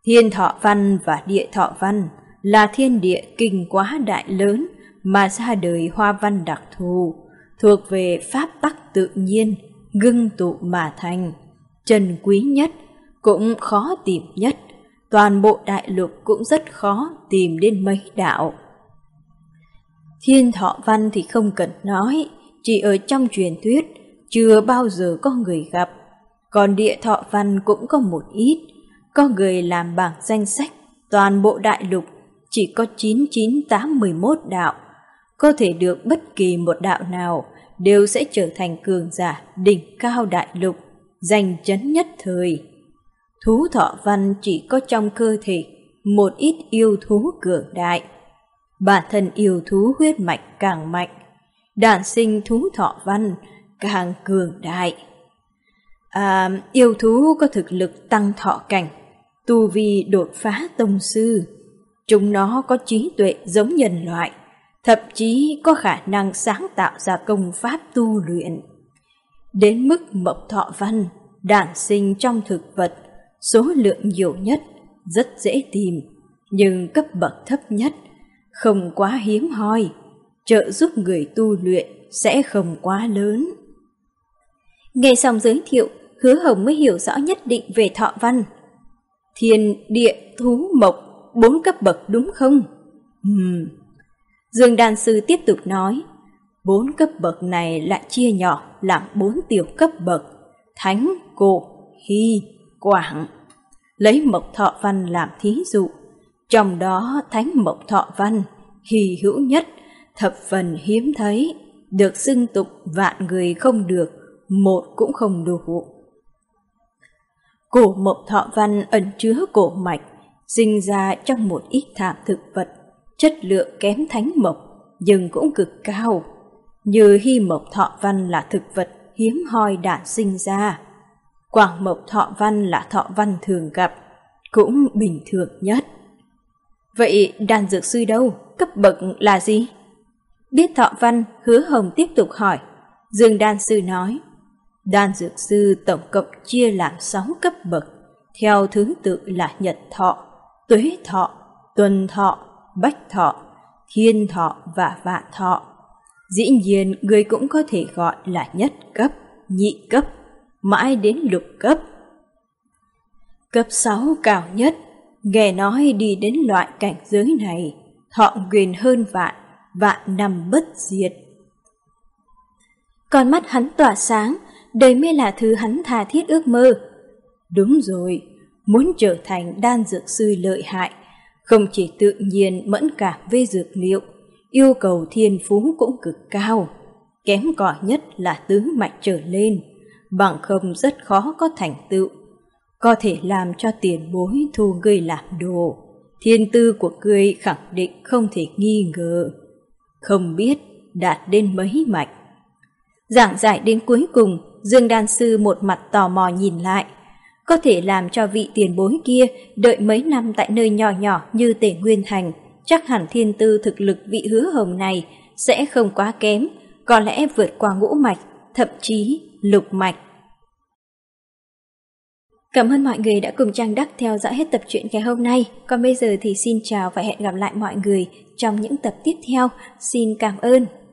Thiên Thọ Văn và Địa Thọ Văn là thiên địa kinh quá đại lớn mà ra đời hoa văn đặc thù, thuộc về pháp tắc tự nhiên, ngưng tụ mà thành, trân quý nhất, cũng khó tìm nhất, toàn bộ đại lục cũng rất khó tìm đến mấy đạo. Thiên Thọ Văn thì không cần nói, chỉ ở trong truyền thuyết, chưa bao giờ có người gặp. Còn Địa Thọ Văn cũng có một ít, có người làm bảng danh sách, toàn bộ đại lục chỉ có chín nghìn chín trăm tám mươi mốt đạo, có thể được bất kỳ một đạo nào đều sẽ trở thành cường giả đỉnh cao đại lục, giành chấn nhất thời. Thú Thọ Văn chỉ có trong cơ thể một ít yêu thú cường đại. Bản thân yêu thú huyết mạch càng mạnh, đản sinh thú Thọ Văn càng cường đại. À, yêu thú có thực lực tăng thọ cảnh, tu vi đột phá tông sư. Chúng nó có trí tuệ giống nhân loại, thậm chí có khả năng sáng tạo ra công pháp tu luyện. Đến mức Mộc Thọ Văn đản sinh trong thực vật, số lượng nhiều nhất, rất dễ tìm, nhưng cấp bậc thấp nhất, không quá hiếm hoi, trợ giúp người tu luyện sẽ không quá lớn. Nghe xong giới thiệu, Hứa Hồng mới hiểu rõ nhất định về Thọ Văn. Thiên, địa, thú, mộc, bốn cấp bậc đúng không? Ừm. Dương Đan Sư tiếp tục nói, bốn cấp bậc này lại chia nhỏ làm bốn tiểu cấp bậc: Thánh, Cổ, Hy, Quảng. Lấy Mộc Thọ Văn làm thí dụ, trong đó Thánh Mộc Thọ Văn hy hữu nhất, thập phần hiếm thấy, được xưng tụng vạn người không được, một cũng không đủ. Cổ Mộc Thọ Văn ẩn chứa cổ mạch, sinh ra trong một ít thảm thực vật, chất lượng kém Thánh Mộc nhưng cũng cực cao. Như Hy Mộc Thọ Văn là thực vật hiếm hoi đản sinh ra. Quảng Mộc Thọ Văn là thọ văn thường gặp, cũng bình thường nhất. Vậy đan dược sư đâu? Cấp bậc là gì? Biết Thọ Văn, Hứa Hồng tiếp tục hỏi. Dương Đan Sư nói, đan dược sư tổng cộng chia làm sáu cấp bậc, theo thứ tự là Nhật Thọ, Tuế Thọ, Tuần Thọ, Bách Thọ, Thiên Thọ và Vạn Thọ. Dĩ nhiên người cũng có thể gọi là nhất cấp, nhị cấp, mãi đến lục cấp. Cấp sáu cao nhất, nghe nói đi đến loại cảnh giới này, thọ nguyên hơn vạn, vạn năm bất diệt. Con mắt hắn tỏa sáng, đây mới là thứ hắn tha thiết ước mơ. Đúng rồi, muốn trở thành đan dược sư lợi hại, không chỉ tự nhiên mẫn cảm với dược liệu, yêu cầu thiên phú cũng cực cao, kém cỏi nhất là tứ mạch trở lên, bằng không rất khó có thành tựu. Có thể làm cho tiền bối thu ngươi làm đồ, thiên tư của ngươi khẳng định không thể nghi ngờ. Không biết đạt đến mấy mạch. Giảng giải đến cuối cùng, Dương Đan Sư một mặt tò mò nhìn lại. Có thể làm cho vị tiền bối kia đợi mấy năm tại nơi nhỏ nhỏ như Tề Nguyên Thành, chắc hẳn thiên tư thực lực vị Hứa Hồng này sẽ không quá kém, có lẽ vượt qua ngũ mạch, thậm chí lục mạch. Cảm ơn mọi người đã cùng Trang Đắc theo dõi hết tập truyện ngày hôm nay. Còn bây giờ thì xin chào và hẹn gặp lại mọi người trong những tập tiếp theo. Xin cảm ơn.